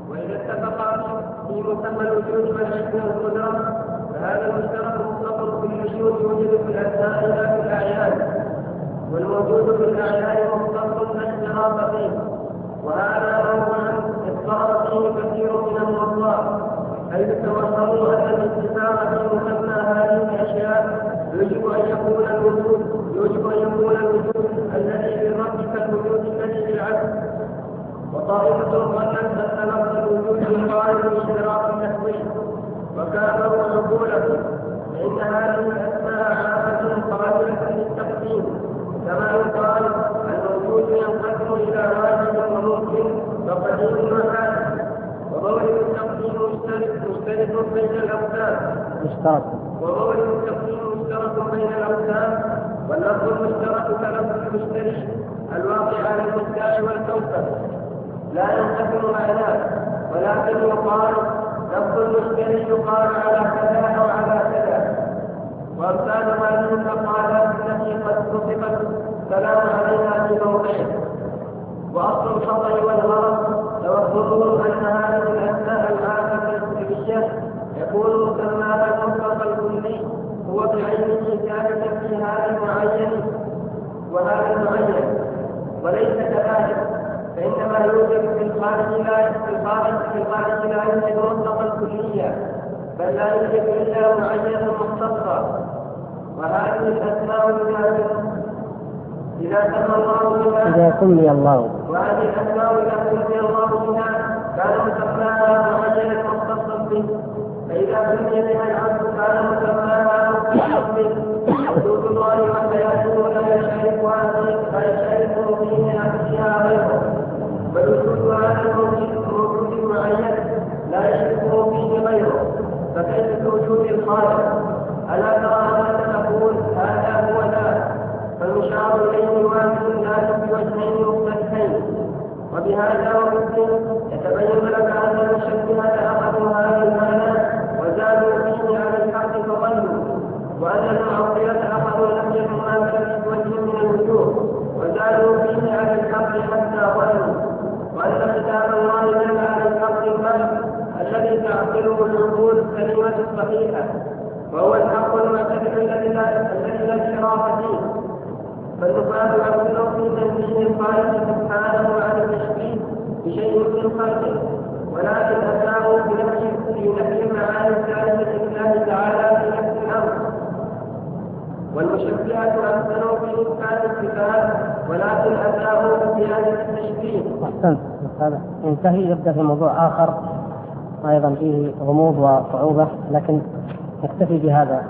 في مسمى الوجود والعلم والقدرة فهذا المشترك مطلق في الوجود يوجد في الأسماء لا في الأعيان، والموجود في الأعيان مطلق لا اشتراك فيه. وهذا موضع اضطرب فيه كثير من النظار، حيث توصلوا أن الاتفاق في مسمى هذه الأشياء يجب أن يكون الوجود الذي بالرب كالوجود الذي بالعكس. وطائفة ظنت أن لفظ الوجود يقال باشتراك التحويل وكافروا عقولهم، فإن هذه الأسماء عامة قابلة للتقسيم، كما يقال الوجود ينقسم إلى واجب وممكن وقديم وحادث. ومورد التقسيم مشترك بين الأوسام، واللفظ المشترك كلفظ المشترك الواقع على المفتاح والكوكب لا ينقسم معناه، ولكن يقال لفظ المشترك يقال على كذا أو على كذا. وأمثال هذه المقالات التي قد صدقت سلام عليها في موضعه. وأصل الخطأ والغلط توهمون أن هذه الأسماء العامة الكلية يكون مسماها المطلق الكلي هو بعينه ثابتا في هذا المعين وهذا المعين، وليس كذلك، فإنما يوجد في الخارج لا يوجد مطلقا كليا، بل لا يوجد إلا معين مختصا. وهذه الأسماء إذا سمي الله وهذه الأسماء إذا سمي الله بها كان مسماها معينا مختصا به، فإذا سمي بها العبد كان مسماها مختصا به. وجود الله وحياته لا يشارك فيه نفسها غيره، بل وجود هذا الموجود المعين لا يشارك فيه غيره، فكيف بوجود الخالق؟ ألا ترى أنك تقول هذا هو ذاك؟ فالمشار إليه واحد لا بوجهين مختلفين. وبهذا ومثله يتبين لك أن المشبهة أخذوا هذه المعنى وزادوا فيه على الحق فضلوا، وأن المعطلة أخذوا لم يكن ما بوجه من الوجوه وزادوا فيه على الحق حتى ضلوا، وأن كتاب الله دل على الحق المحض الذي تعقله العقول السليمة الصحيحة، وهو الحق المعتبر الذي لا انحراف فيه. فالنقاد يعمل في تنزيل الخالق سبحانه عن التشبيه بشيء من خلقه، ولكن أتاه في نفي المعاني الثالثة لله تعالى في نفس الأمر. والمشبهة أحسنوا في إثبات الصفات، ولكن أتاه بزيادة التشبيه. أحسنت، هذا ينتهي يبدأ في موضوع آخر أيضا فيه غموض وصعوبة، لكن نكتفي بهذا.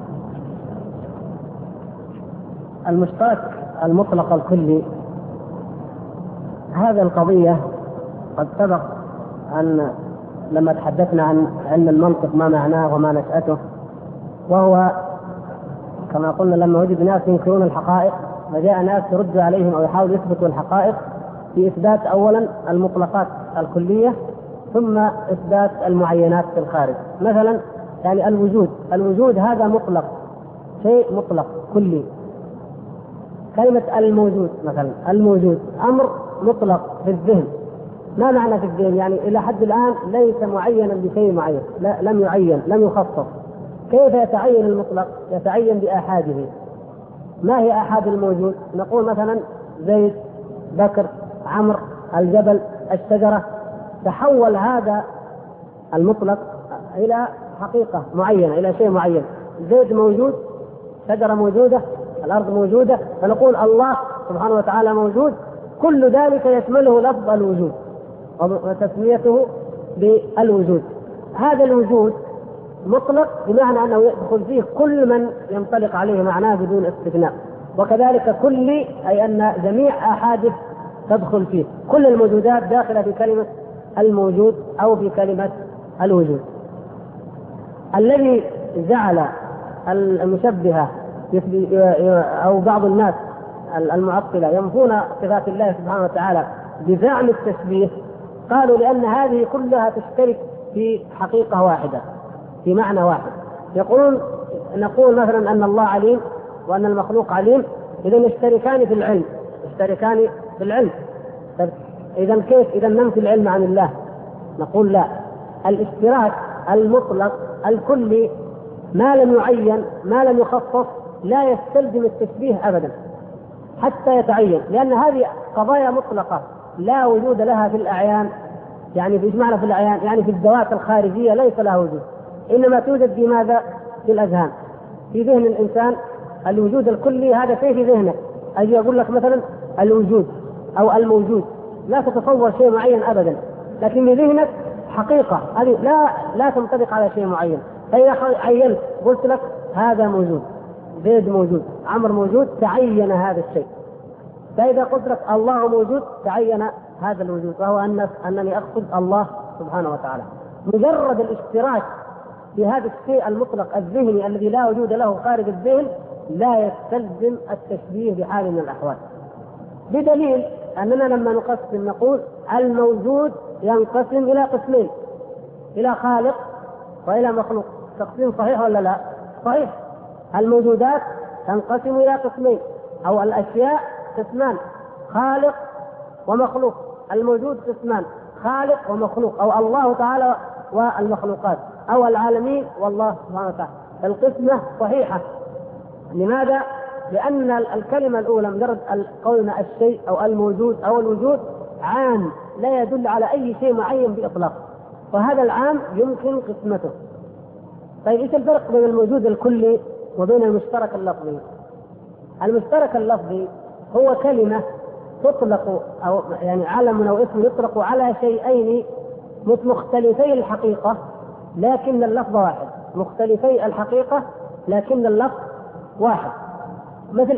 المشترك المطلق الكلي، هذه القضية قد سبق أن لما تحدثنا عن علم المنطق ما معناه وما نشأته، وهو كما قلنا لما وجد ناس ينكرون الحقائق فجاء ناس يرد عليهم أو يحاولوا يثبتوا الحقائق في إثبات أولا المطلقات الكلية ثم إثبات المعينات في الخارج. مثلا يعني الوجود هذا مطلق، شيء مطلق كلي. كلمة الموجود مثلا، الموجود أمر مطلق في الذهن. ما معنى في الذهن؟ يعني إلى حد الآن ليس معينا بشيء معين، لا لم يعين، لم يخصص. كيف يتعين المطلق؟ يتعين بآحاده. ما هي آحاد الموجود؟ نقول مثلا زيد، بكر، عمرو، الجبل، الشجرة. تحول هذا المطلق إلى حقيقة معينة، إلى شيء معين. زيد موجود، شجرة موجودة، الأرض موجودة، فنقول الله سبحانه وتعالى موجود. كل ذلك يشمله لفظ الوجود وتسميته بالوجود. هذا الوجود مطلق بمعنى أنه يدخل فيه كل من ينطلق عليه معناه بدون استثناء، وكذلك كلي أي أن جميع أحادث تدخل فيه، كل الموجودات داخلة في كلمة الموجود أو في كلمة الوجود. الذي جعل المشبهة أو بعض الناس المعطلة ينفون صفات الله سبحانه وتعالى بزعم التشبيه، قالوا لأن هذه كلها تشترك في حقيقة واحدة، في معنى واحد. نقول مثلا أن الله عليم وأن المخلوق عليم، إذا يشتركان في العلم، يشتركان في العلم. إذا كيف إذا ننفي العلم عن الله؟ نقول لا، الاشتراك المطلق الكلي ما لم يعين، ما لم يخصص، لا يستلزم التشبيه أبدا حتى يتعين، لأن هذه قضايا مطلقة لا وجود لها في الأعيان. يعني في معنى في الأعيان يعني في الذوات الخارجية ليس لها وجود، إنما توجد في ماذا؟ في الأذهان، في ذهن الإنسان. الوجود الكلي هذا شيء في ذهنك. أجي أقول لك مثلا الوجود أو الموجود، لا تتصور شيء معين أبدا، لكن في ذهنك حقيقة هذه لا تنطبق على شيء معين. فإذا عينت قلت لك هذا موجود، زيد موجود، عمرو موجود، تعين هذا الشيء. فإذا قلت لك الله موجود تعين هذا الوجود، وهو أنني أقصد الله سبحانه وتعالى. مجرد الاشتراك في هذا الشيء المطلق الذهني الذي لا وجود له خارج الذهن لا يستلزم التشبيه بحال من الأحوال، بدليل أننا لما نقسم نقول الموجود ينقسم إلى قسمين، إلى خالق وإلى مخلوق. تقسيم صحيح ولا لا؟ صحيح. الموجودات تنقسم إلى قسمين، أو الأشياء قسمان، خالق ومخلوق. الموجود قسمان، خالق ومخلوق، أو الله تعالى والمخلوقات، أو العالمين والله سبحانه وتعالى. القسمة صحيحة. لماذا؟ لأن الكلمة الأولى مجرد قولنا الشيء أو الموجود أو الوجود عام لا يدل على أي شيء معين بإطلاق، وهذا العام يمكن قسمته. طيب إيش الفرق بين الموجود الكلي وبين المشترك اللفظي؟ المشترك اللفظي هو كلمة تطلق أو يعني علم أو اسم يطلق على شيئين مختلفي الحقيقة لكن اللفظ واحد، مختلفي الحقيقة لكن اللفظ واحد. مثل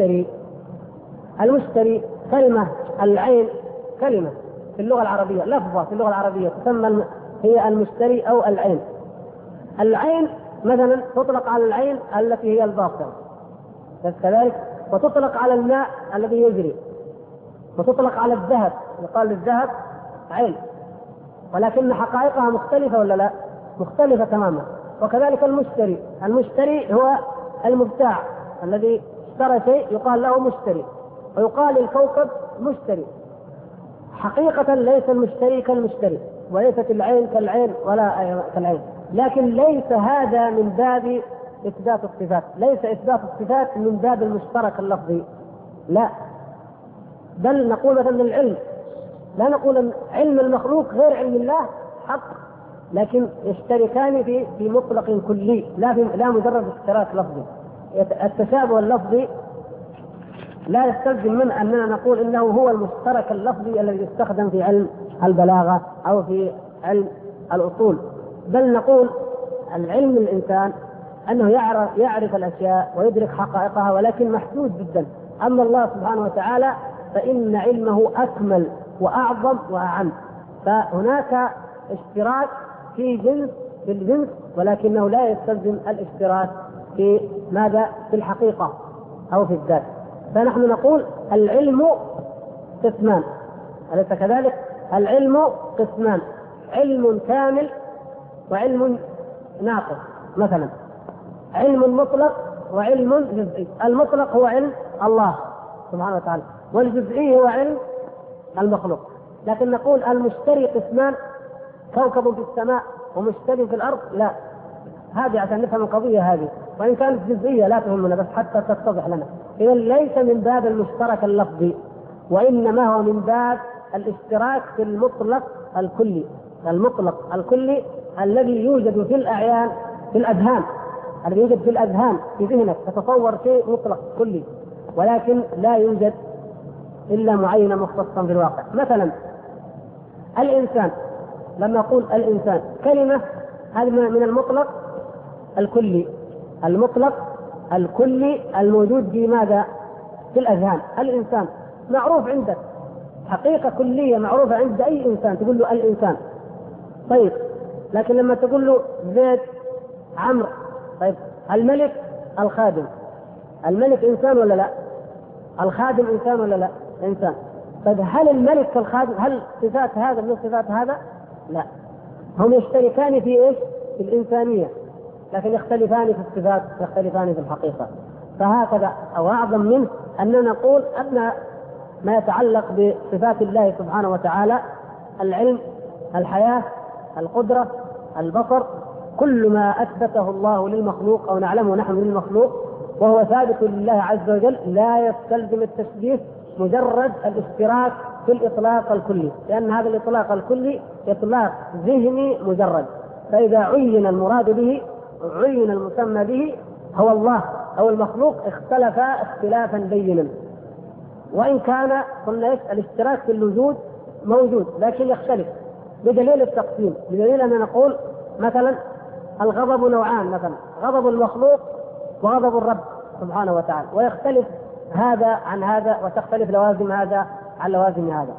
المشتري كلمة، العين كلمة في اللغة العربية، لفظة في اللغة العربية تسمى هي المشتري أو العين. العين مثلا تطلق على العين التي هي الباطل كذلك، وتطلق على الماء الذي يجري، وتطلق على الذهب، يقال للذهب عين، ولكن حقائقها مختلفة ولا لا؟ مختلفة تماما. وكذلك المشتري هو المبتاع الذي اشترى شيء يقال له مشتري، ويقال للكوكب مشتري. حقيقة ليس المشتري كالمشتري، وليست العين كالعين ولا كالعين، لكن ليس هذا من باب إثبات الصفات، ليس إثبات الصفات من باب المشترك اللفظي، لا، بل نقول مثلا العلم، لا نقول أن علم المخلوق غير علم الله حق، لكن يشتركان في مطلق كلي، لا مجرد اشتراك لفظي. التشابه اللفظي لا يستلزم من أننا نقول إنه هو المشترك اللفظي الذي يستخدم في علم البلاغة أو في علم الأصول، بل نقول العلم الإنسان أنه يعرف الأشياء ويدرك حقائقها، ولكن محدود جدا. أما الله سبحانه وتعالى فإن علمه أكمل وأعظم وأعم، فهناك اشتراك في الجنس ولكنه لا يستلزم الاشتراك في ماذا؟ في الحقيقة أو في الذات. فنحن نقول العلم قسمان، أليس كذلك؟ العلم قسمان، علم كامل وعلم ناقص. مثلا علم مطلق وعلم جزئي. المطلق هو علم الله سبحانه وتعالى، والجزئي هو علم المخلوق. لكن نقول المشتري قسمان، كوكب في السماء ومشتري في الأرض، لا، هذه عشان نفهم القضية هذه، وإن كانت جزئية لا تهمنا بس حتى تتضح لنا. إذا ليس من باب المشترك اللفظي، وإنما هو من باب الاشتراك في المطلق الكلي، المطلق الكلي الذي يوجد في الأعيان، في الأذهان، الذي يوجد في الأذهان في ذهنك، تتصور شيء مطلق كلي، ولكن لا يوجد إلا معينة مختصا في الواقع. مثلا الإنسان، لما أقول الإنسان كلمة، هذه من المطلق الكلي، المطلق الكلي الموجود في ماذا؟ في الأذهان. الإنسان معروف عندك، حقيقة كلية معروفة عند أي إنسان، تقول له الإنسان. طيب، لكن لما تقول له زيد، عمرو، طيب الملك، الخادم، الملك إنسان ولا لا؟ الخادم إنسان ولا لا؟ إنسان. طيب هل الملك كالخادم؟ هل صفات هذا من صفات هذا؟ لا، هم يشتركان في إيش؟ في الإنسانية، لكن يختلفان في الصفات، يختلفان في الحقيقة. فهكذا أو أعظم منه أننا نقول أن ما يتعلق بصفات الله سبحانه وتعالى، العلم، الحياة، القدرة، البصر، كل ما أثبته الله للمخلوق أو نعلمه نحن للمخلوق وهو ثابت لله عز وجل، لا يستلزم التشبيه، مجرد الاشتراك في الإطلاق الكلي، لأن هذا الإطلاق الكلي إطلاق ذهني مجرد. فإذا عين المراد به، عين المسمى به هو الله أو المخلوق، اختلفا اختلافا بينا. وإن كان قلنا الاشتراك في الوجود موجود لكن يختلف بدليل التقسيم، بدليل أن نقول مثلا الغضب نوعان، مثلا غضب المخلوق وغضب الرب سبحانه وتعالى، ويختلف هذا عن هذا، وتختلف لوازم هذا عن لوازم هذا.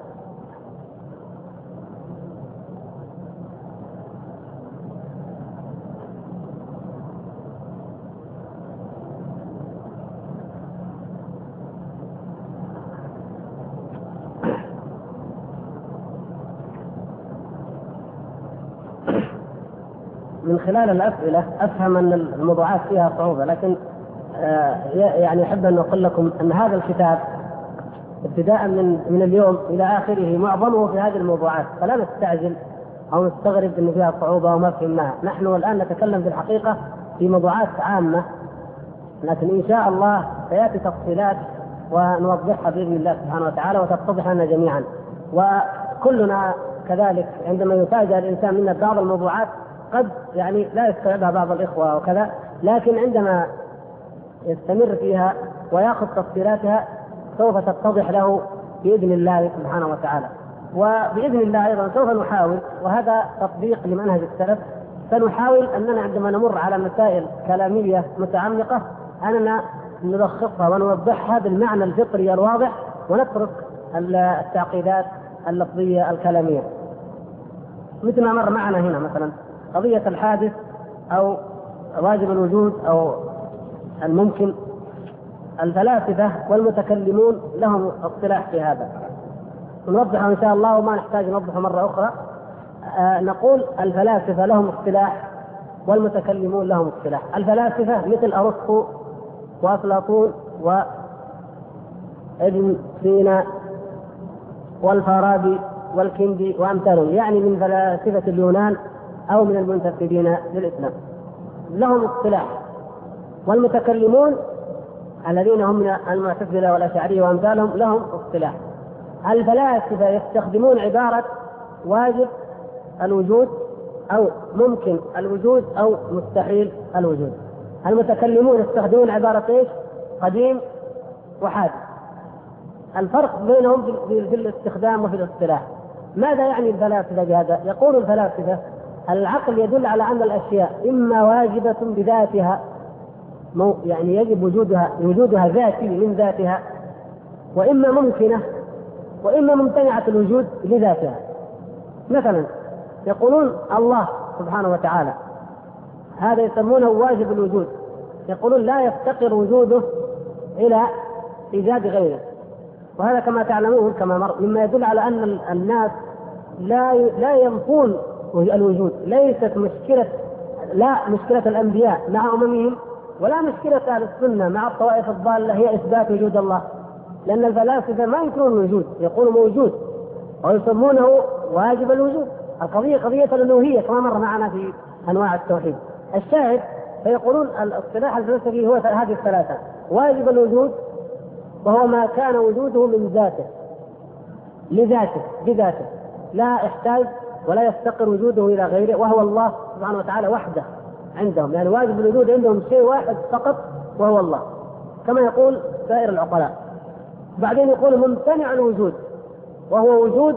من خلال الأسئلة أفهم أن الموضوعات فيها صعوبة، لكن يعني أحب أن أقول لكم أن هذا الكتاب ابتداء من اليوم إلى آخره معظمه في هذه الموضوعات، فلا نستعجل أو نستغرب أن فيها صعوبة وما فهمناها. نحن الآن نتكلم في الحقيقة في موضوعات عامة، لكن إن شاء الله سيأتي تفصيلات ونوضحها بإذن الله سبحانه وتعالى وتتضح لنا جميعا. وكلنا كذلك عندما يفاجأ الإنسان منا بعض الموضوعات قد يعني لا يستوعبها بعض الإخوة وكذا، لكن عندما يستمر فيها ويأخذ تفصيلاتها سوف تتضح له بإذن الله سبحانه وتعالى. وبإذن الله أيضا سوف نحاول، وهذا تطبيق لمنهج السلف، سنحاول أننا عندما نمر على مسائل كلامية متعمقة أننا نلخصها ونوضحها بالمعنى الفطري الواضح، ونترك التعقيدات اللفظية الكلامية. مثل ما مر معنا هنا مثلا قضية الحادث أو واجب الوجود أو الممكن، الفلاسفة والمتكلمون لهم اصطلاح في هذا، نوضحه إن شاء الله وما نحتاج نوضحه مرة أخرى. نقول الفلاسفة لهم اصطلاح والمتكلمون لهم اصطلاح. الفلاسفة مثل أرسطو وأفلاطون وابن سينا والفارابي والكندي وأمثالهم، يعني من فلاسفة اليونان أو من المنتسبين للإسلام، لهم اصطلاح. والمتكلمون الذين هم من المعتزلة والأشعرية وأمثالهم لهم اصطلاح. الفلاسفة يستخدمون عبارة واجب الوجود أو ممكن الوجود أو مستحيل الوجود. المتكلمون يستخدمون عبارة إيش؟ قديم وحادث. الفرق بينهم في الاستخدام وفي الاصطلاح. ماذا يعني الفلاسفة بهذا؟ يقول الفلاسفة العقل يدل على أن الأشياء إما واجبة بذاتها، يعني يجب وجودها ذاتي من ذاتها، وإما ممكنة، وإما ممتنعة الوجود لذاتها. مثلا يقولون الله سبحانه وتعالى هذا يسمونه واجب الوجود، يقولون لا يفتقر وجوده إلى إيجاد غيره، وهذا كما تعلمون كما مر مما يدل على أن الناس لا ينفون الوجود. ليست مشكلة الأنبياء مع أممهم، ولا مشكلة أهل السنة مع الطوائف الضالة هي إثبات وجود الله، لأن الفلاسفة ما ينكرون الوجود، يقولون موجود ويسمونه واجب الوجود. القضية قضية الألوهية كما مر معنا في أنواع التوحيد. الشاهد فيقولون الاصطلاح الفلسفي هو هذه الثلاثة: واجب الوجود وهو ما كان وجوده من ذاته لذاته بذاته، لا يحتاج ولا يفتقر وجوده إلى غيره، وهو الله سبحانه وتعالى وحده عندهم. يعني واجب الوجود عندهم شيء واحد فقط وهو الله، كما يقول سائر العقلاء. بعدين يقول ممتنع الوجود، وهو وجود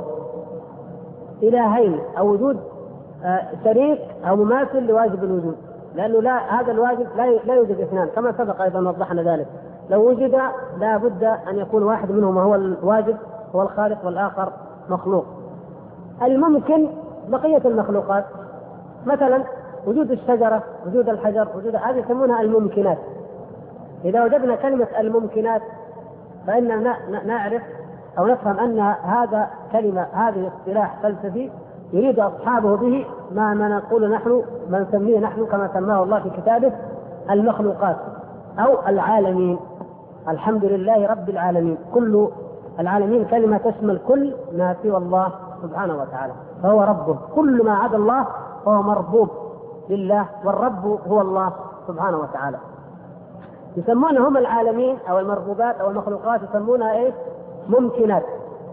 إلهين أو وجود شريك أو مماثل لواجب الوجود، لأنه هذا الواجب لا يوجد اثنان، كما سبق أيضا وضحنا ذلك. لو وجد لا بد أن يكون واحد منهما هو الواجب هو الخالق والآخر مخلوق. الممكن بقية المخلوقات، مثلا وجود الشجرة، وجود الحجر، وجود هذه يسمونها الممكنات. إذا وجدنا كلمة الممكنات فإننا نعرف أو نفهم أن هذا هذه اصطلاح فلسفي يريد أصحابه به ما نقول نحن، ما نسميه نحن كما سماه الله في كتابه المخلوقات أو العالمين. الحمد لله رب العالمين، كل العالمين كلمة تشمل كل ما سوى الله سبحانه وتعالى، فهو ربه. كل ما عدا الله فهو مربوب لله، والرب هو الله سبحانه وتعالى. يسمونهم العالمين أو المربوبات أو المخلوقات، يسمونها إيه؟ ممكنات.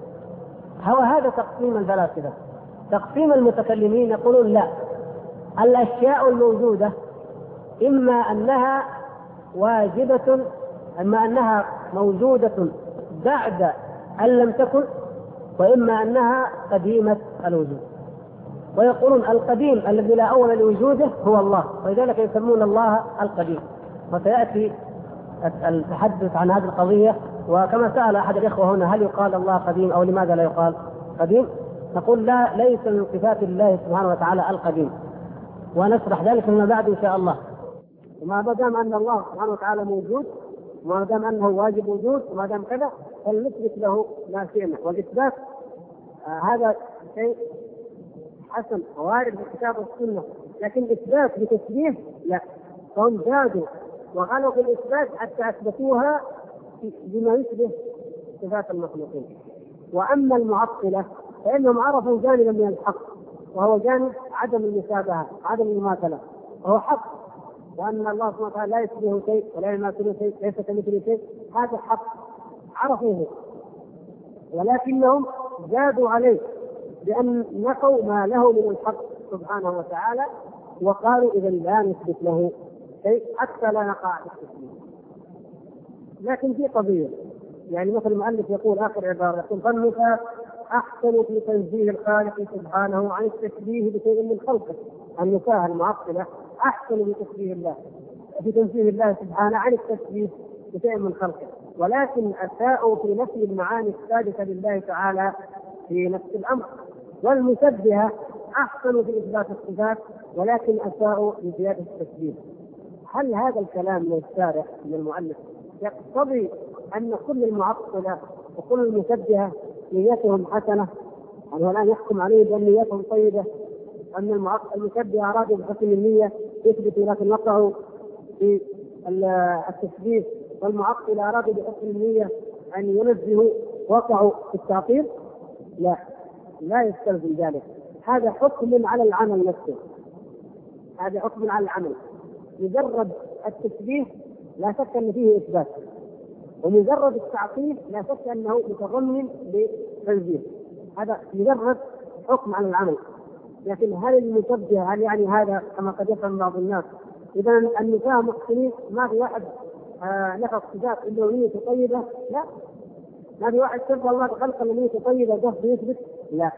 هذا تقسيم الفلاسفة. تقسيم المتكلمين يقولون لا، الأشياء الموجودة إما أنها واجبة، إما أنها موجودة بعد أن لم تكن، وإما أنها قديمة الوجود. ويقولون القديم الذي لا أول لوجوده هو الله، ولذلك يسمون الله القديم. وسيأتي التحدث عن هذه القضية. وكما سأل أحد الإخوة هنا هل يقال الله قديم أو لماذا لا يقال قديم، نقول لا، ليس من صفات الله سبحانه وتعالى القديم، ونشرح ذلك فيما بعد إن شاء الله. وما دام أن الله سبحانه وتعالى موجود، وما دام أنه واجب وجود، وما دام كذا، فلنثبت له ما شئنا. والإثبات هذا شيء حسن وارد في الكتاب والسنة، لكن إثبات بتشبيه لا. فهم زادوا وغلوا في الإثبات حتى أثبتوها بما يشبه صفات المخلوقين. وأما المعطلة فإنهم عرفوا جانبا من الحق، وهو جانب عدم المشابهة، عدم المماثلة، وهو حق، وأن الله سبحانه وتعالى لا يشبهه شيء ولا يماثله شيء، ليس كمثله شيء، هذا حق عرفوه، ولكنهم زادوا عليه بأن نقوا ما له من الحق سبحانه وتعالى، وقالوا إذا لا نثبت له شيء حتى لا نقع في التشبيه. لكن في قضية، يعني مثل المؤلف يقول آخر عبارة، يقول فالنفاة أحسن في تنزيه الخالق سبحانه عن التشبيه بشيء من خلقه. النفاة المعطلة أحسن في تشبيه الله، في تنزيه الله سبحانه عن التشبيه بشيء من خلقه، ولكن أساءوا في نفي المعاني الثابتة لله تعالى في نفس الأمر. والمشبهة أحسن في إثبات الصفات، ولكن أساءوا في زيادة التشبيه. هل هذا الكلام من الشارح من المؤلف يقتضي أن كل المعطلة وكل المشبهة نيتهم حسنة؟ يعني الآن يحكم عليه بأن نيتهم طيبة، أن المشبهة أرادوا بحسن النية يثبتوا لكن وقعوا في التشبيه، والمعطلة أرادوا بحسن النية أن ينزهوا وقعوا في التعطيل؟ لا يستلزم ذلك. هذا حكم على العمل نفسه، هذا حكم على العمل. مجرد التشبيه لا شك أن فيه إثبات، ومجرد التعطيل لا شك أنه متضمن لتنزيه. هذا مجرد حكم على العمل. لكن هل المشبه هل يعني هذا كما قد يفهم بعض الناس إذا النفاة محسنين ما في واحد نفق صفات إلا نيته طيبة؟ لا، ما في واحد شبه الله خلق نيته طيبة قصد يثبت؟ لا.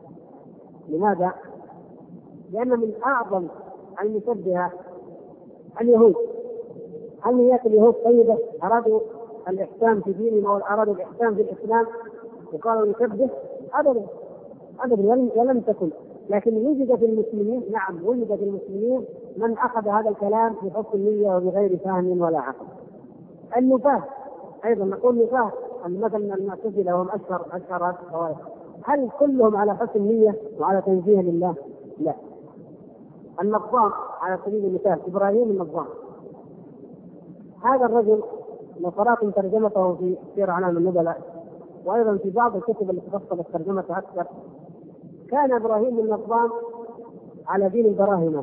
لماذا؟ لأن من أعظم المشبهة اليهود. هل نيات اليهود طيبة؟ أرادوا الإحسان في دينهم أو أرادوا الإحسان في الإسلام وقالوا نشبه؟ أبدا ولم تكن. لكن وجد في المسلمين، نعم وجد في المسلمين من أخذ هذا الكلام بحسن نية وبغير فهم ولا عقل. النفاة أيضا نقول نفاة، مثلا المعتزلة وهم أشهر الطوائف، هل كلهم على حسن نية وعلى تنزيه لله؟ لا. النظام على سبيل المثال إبراهيم النظام، هذا الرجل لو قرأتم ترجمته في سير أعلام النبلاء وأيضا في بعض الكتب التي فصلت ترجمته أكثر، كان إبراهيم النظام على دين البراهمة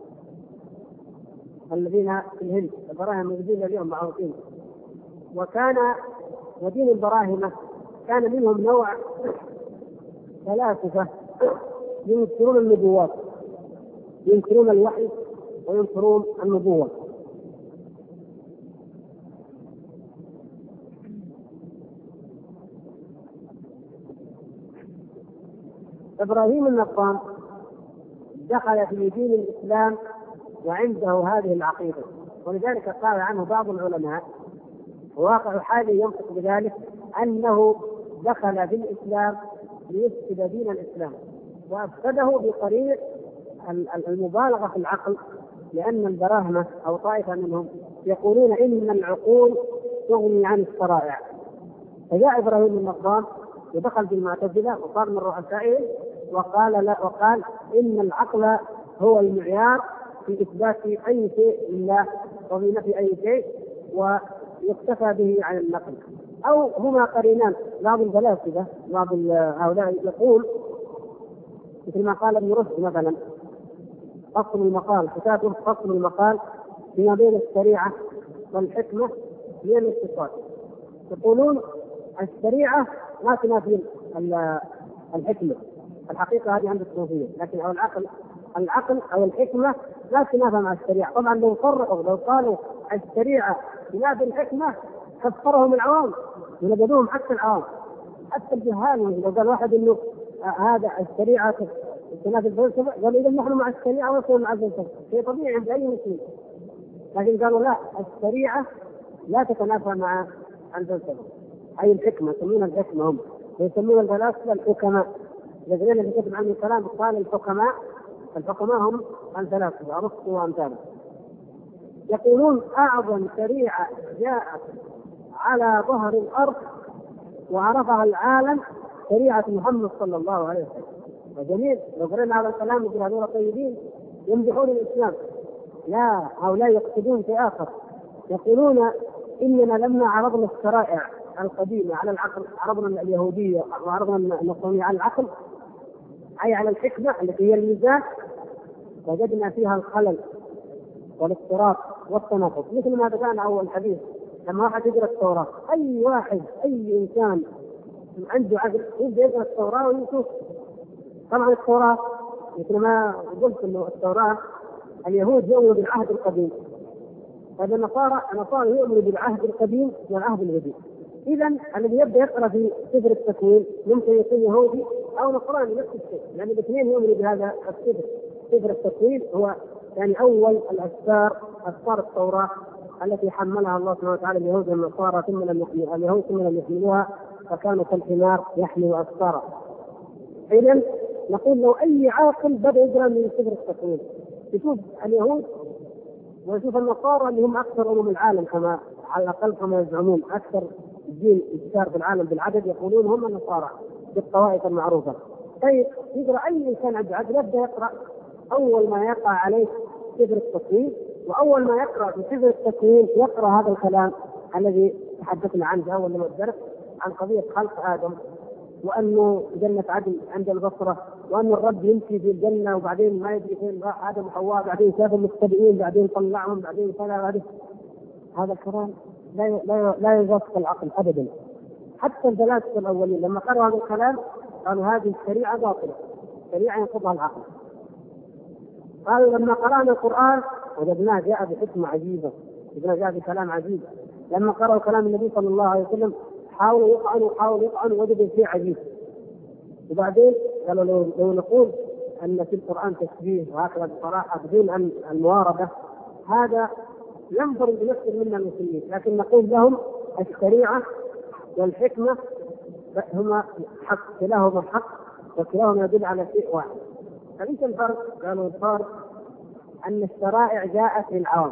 الذين في الهند، البراهمة موجودين اليوم معروفين. ودين البراهمة كان منهم نوع فلاسفة ينكرون النبوات، ينكرون الوحي وينكرون النبوة. إبراهيم النظام دخل في دين الإسلام وعنده هذه العقيدة، ولذلك قال عنه بعض العلماء واقع حاله ينطق بذلك أنه دخل في الإسلام ليفسد دين الإسلام، وأفسده بطريق المبالغة في العقل، لأن البراهمة أو طائفة منهم يقولون إن العقول تغني عن الشرائع. فجاء إبراهيم النظام ودخل في المعتزلة وصار من رؤسائهم وقال إن العقل هو المعيار في إثبات أي شيء لله وفي نفي أي شيء، ويكتفى به عن النقل. أو هما قرينان، بعض الفلاسفة بعض هؤلاء يقول مثل ما قال ابن رشد مثلا، فصل المقال، كتابه فصل المقال فيما بين الشريعة والحكمة هي الاتصال. يقولون الشريعة ما تنافي الحكمة، الحقيقة هذه عند الصوفية، لكن أو العقل أو الحكمة لا تنافى مع الشريعة. طبعا لو قالوا الشريعة تنافي الحكمة كفرهم العوام ونبذوهم حتى العوام، حتى الجهال. لو قال واحد إنه هذا الشريعة تنافي الفلسفة، قالوا إذا نحن مع الشريعة ونحن مع الفلسفة، شيء طبيعي عند أي مسلم. لكن قالوا لا، الشريعة لا تتنافى مع الفلسفة، أي الحكمة، يسمونها الحكمة هم، ويسمون الفلاسفة الحكماء. الذين اللي كتب عنه الكلام قال الحكماء هم الفلاسفة أرسطو وأمثاله. يقولون أعظم شريعة جاءت على ظهر الأرض وعرفها العالم شريعة محمد صلى الله عليه وسلم. وجميل لو قرأنا هذا الكلام يقول هذول طيبين يمدحون الإسلام، لا، هؤلاء يقصدون شيء آخر. يقولون إننا لما عرضنا الشرائع القديمة على العقل، عرضنا اليهودية وعرضنا النصرانية على العقل أي على الحكمة التي هي الميزان، وجدنا فيها الخلل والاضطراب والتناقض. مثل ما بدأنا أول الحديث، لما واحد يقرأ التوراة، أي واحد أي إنسان عنده عقل يبدأ يقرأ التوراة ويشوف. طبعا التوراة مثل ما قلت إنه التوراة اليهود يؤمنوا بالعهد القديم، هذا النصارى يؤمنوا بالعهد القديم والعهد الجديد. إذا الذي يبدأ يقرأ في سفر التكوين ممكن يكون يهودي أو نصراني نفس الشيء، لأن الاثنين يؤمنوا بهذا السفر. سفر التكوين هو يعني أول أسفار التوراة التي حملها الله سبحانه وتعالى اليهود والنصارى ثم لم يحملوها فكانوا كالحمار يحمل أسفارا. إذا نقول لو أي عاقل بدأ يقرأ من سفر التكوين يشوف اليهود ويشوف النصارى اللي هم أكثر العالم، كما على الأقل كما يزعمون أكثر دين انتشار في العالم بالعدد، يقولون هم النصارى بالطوائف المعروفة. طيب يقرأ أي إنسان عنده عقل يبدأ يقرأ أول ما يقع عليه سفر التكوين، وأول ما يقرأ في سفر التكوين يقرأ هذا الكلام الذي تحدثنا عنه في أول الدرس عن قضية خلق آدم، وأنه جنة عدن عند البصرة، وأن الرب يمشي في الجنة وبعدين ما يدري فين راح آدم وحواء، بعدين شاف المتبعين، بعدين طلعهم، بعدين كذا. هذا الكلام لا يوافق العقل أبدا. حتى الفلاسفة الأولين لما قرأوا هذا الكلام قالوا هذه الشريعة باطلة، شريعة ينقضها العقل. قالوا لما قرأنا القرآن وجدناه جاء بحكمة عجيبة، وجدناه جاء بكلام عجيب. لما قرأوا كلام النبي صلى الله عليه وسلم حاولوا يطعنوا وجدوا شيء عجيب. وبعدين قالوا لو نقول أن في القرآن تشبيه وهكذا بصراحة بدون أن المواردة، هذا ينفر بنفسه منا المسلمين. لكن نقول لهم الشريعة والحكمة هما حق، كلاهما حق وكلاهما يدل على شيء واحد. فليس الفرق؟ قالوا الفرق أن الشرائع جاءت للعوام.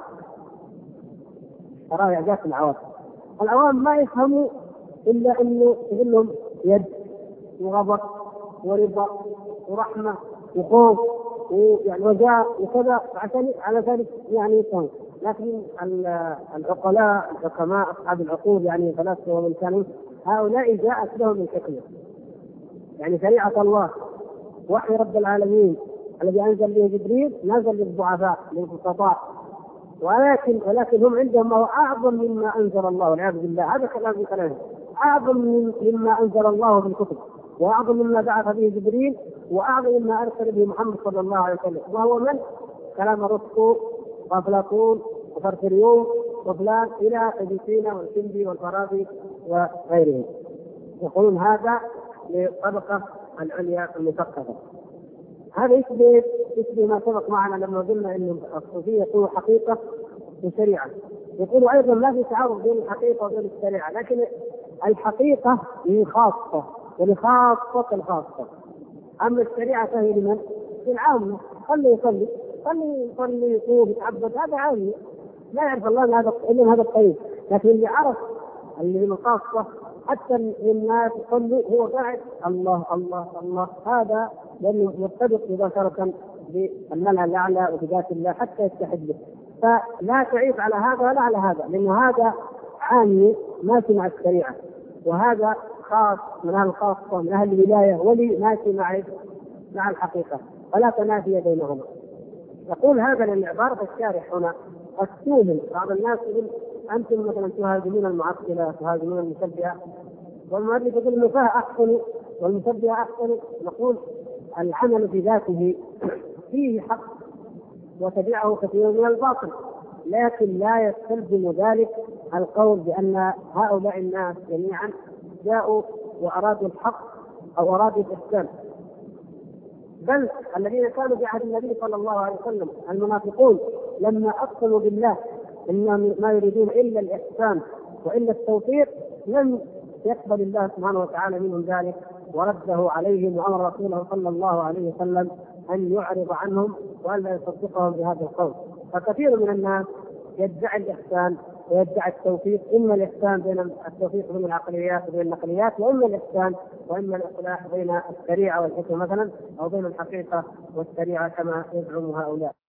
الشرائع جاءت للعوام. العوام ما يفهموا إلا أنه يقول لهم يد وغضب ورضا ورحمة وخوف ويعني وجاء وكذا، عشان على ذلك يعني يفهم. لكن العقلاء الحكماء أصحاب العقول يعني فلاسفة ومن كانوا هؤلاء جاءت لهم الحكمة، يعني شريعة الله وحي رب العالمين الذي أنزل به جبريل نزل للضعفاء للبسطاء، ولكن هم عندهم ما هو أعظم مما أنزل الله والعياذ بالله. هذا كلام كلامه أعظم مما أنزل الله في الكتب، وأعظم مما بعث به جبريل، وأعظم مما أرسل به محمد صلى الله عليه وسلم. وهو من؟ كلام أرسطو وأفلاطون وفرفريون وفلان إلى ابن سينا والكندي والفارابي وغيرهم. يقولون هذا للطبقة العليا المثقفة. هذا يشبه ما سبق معنا لما قلنا ان الصوفيه يقولوا حقيقه وشريعه. يقولوا ايضا لا في تعارض بين الحقيقه وبين الشريعه، لكن الحقيقه هي خاصه ولخاصه الخاصه، اما الشريعه فهي لمن؟ للعامه. خلي يصلي يصوم يتعبد، هذا عامي لا يعرف الله الا هذا الطيب. لكن اللي عرف اللي من الخاصه حتى الناس يصلوا هو قاعد الله الله الله، هذا لأنه مرتبط مباشرة بالملأ الأعلى وبذات الله حتى يستحد به. فلا تعيب على هذا ولا على هذا، لأن هذا عامي ماشي مع الشريعة، وهذا خاص من أهل الخاصة من أهل الولاية ولي ماشي مع الحقيقة، فلا تنافي بينهما. يقول هذا للعبارة الشارح هنا السوهم. بعض الناس يقول أنتم مثلا تهاجمون المعطلة تهاجمون المشبهة، والمؤلف يقول النفاة أحسن والمشبهة أحسن. نقول العمل بذاته فيه حق وتبعه كثير من الباطل، لكن لا يستلزم ذلك القول بأن هؤلاء الناس جميعا جاءوا وأرادوا الحق أو أرادوا الإحسان. بل الذين كانوا في عهد النبي صلى الله عليه وسلم المنافقون لما أقسموا بالله إنهم ما يريدون إلا الإحسان وإلا التوفيق لم يقبل الله سبحانه وتعالى منهم ذلك، ورده عليهم وأمر رسوله صلى الله عليه وسلم أن يعرض عنهم وأن لا يصدقهم بهذا القول. فكثير من الناس يدعي الإحسان ويدعي التوفيق، إما الإحسان بين التوفيق بين العقليات وبين النقليات، وإما الإحسان وإما الإصلاح بين الشريعة والحكمة مثلا، أو بين الحقيقة والشريعة كما يزعم هؤلاء.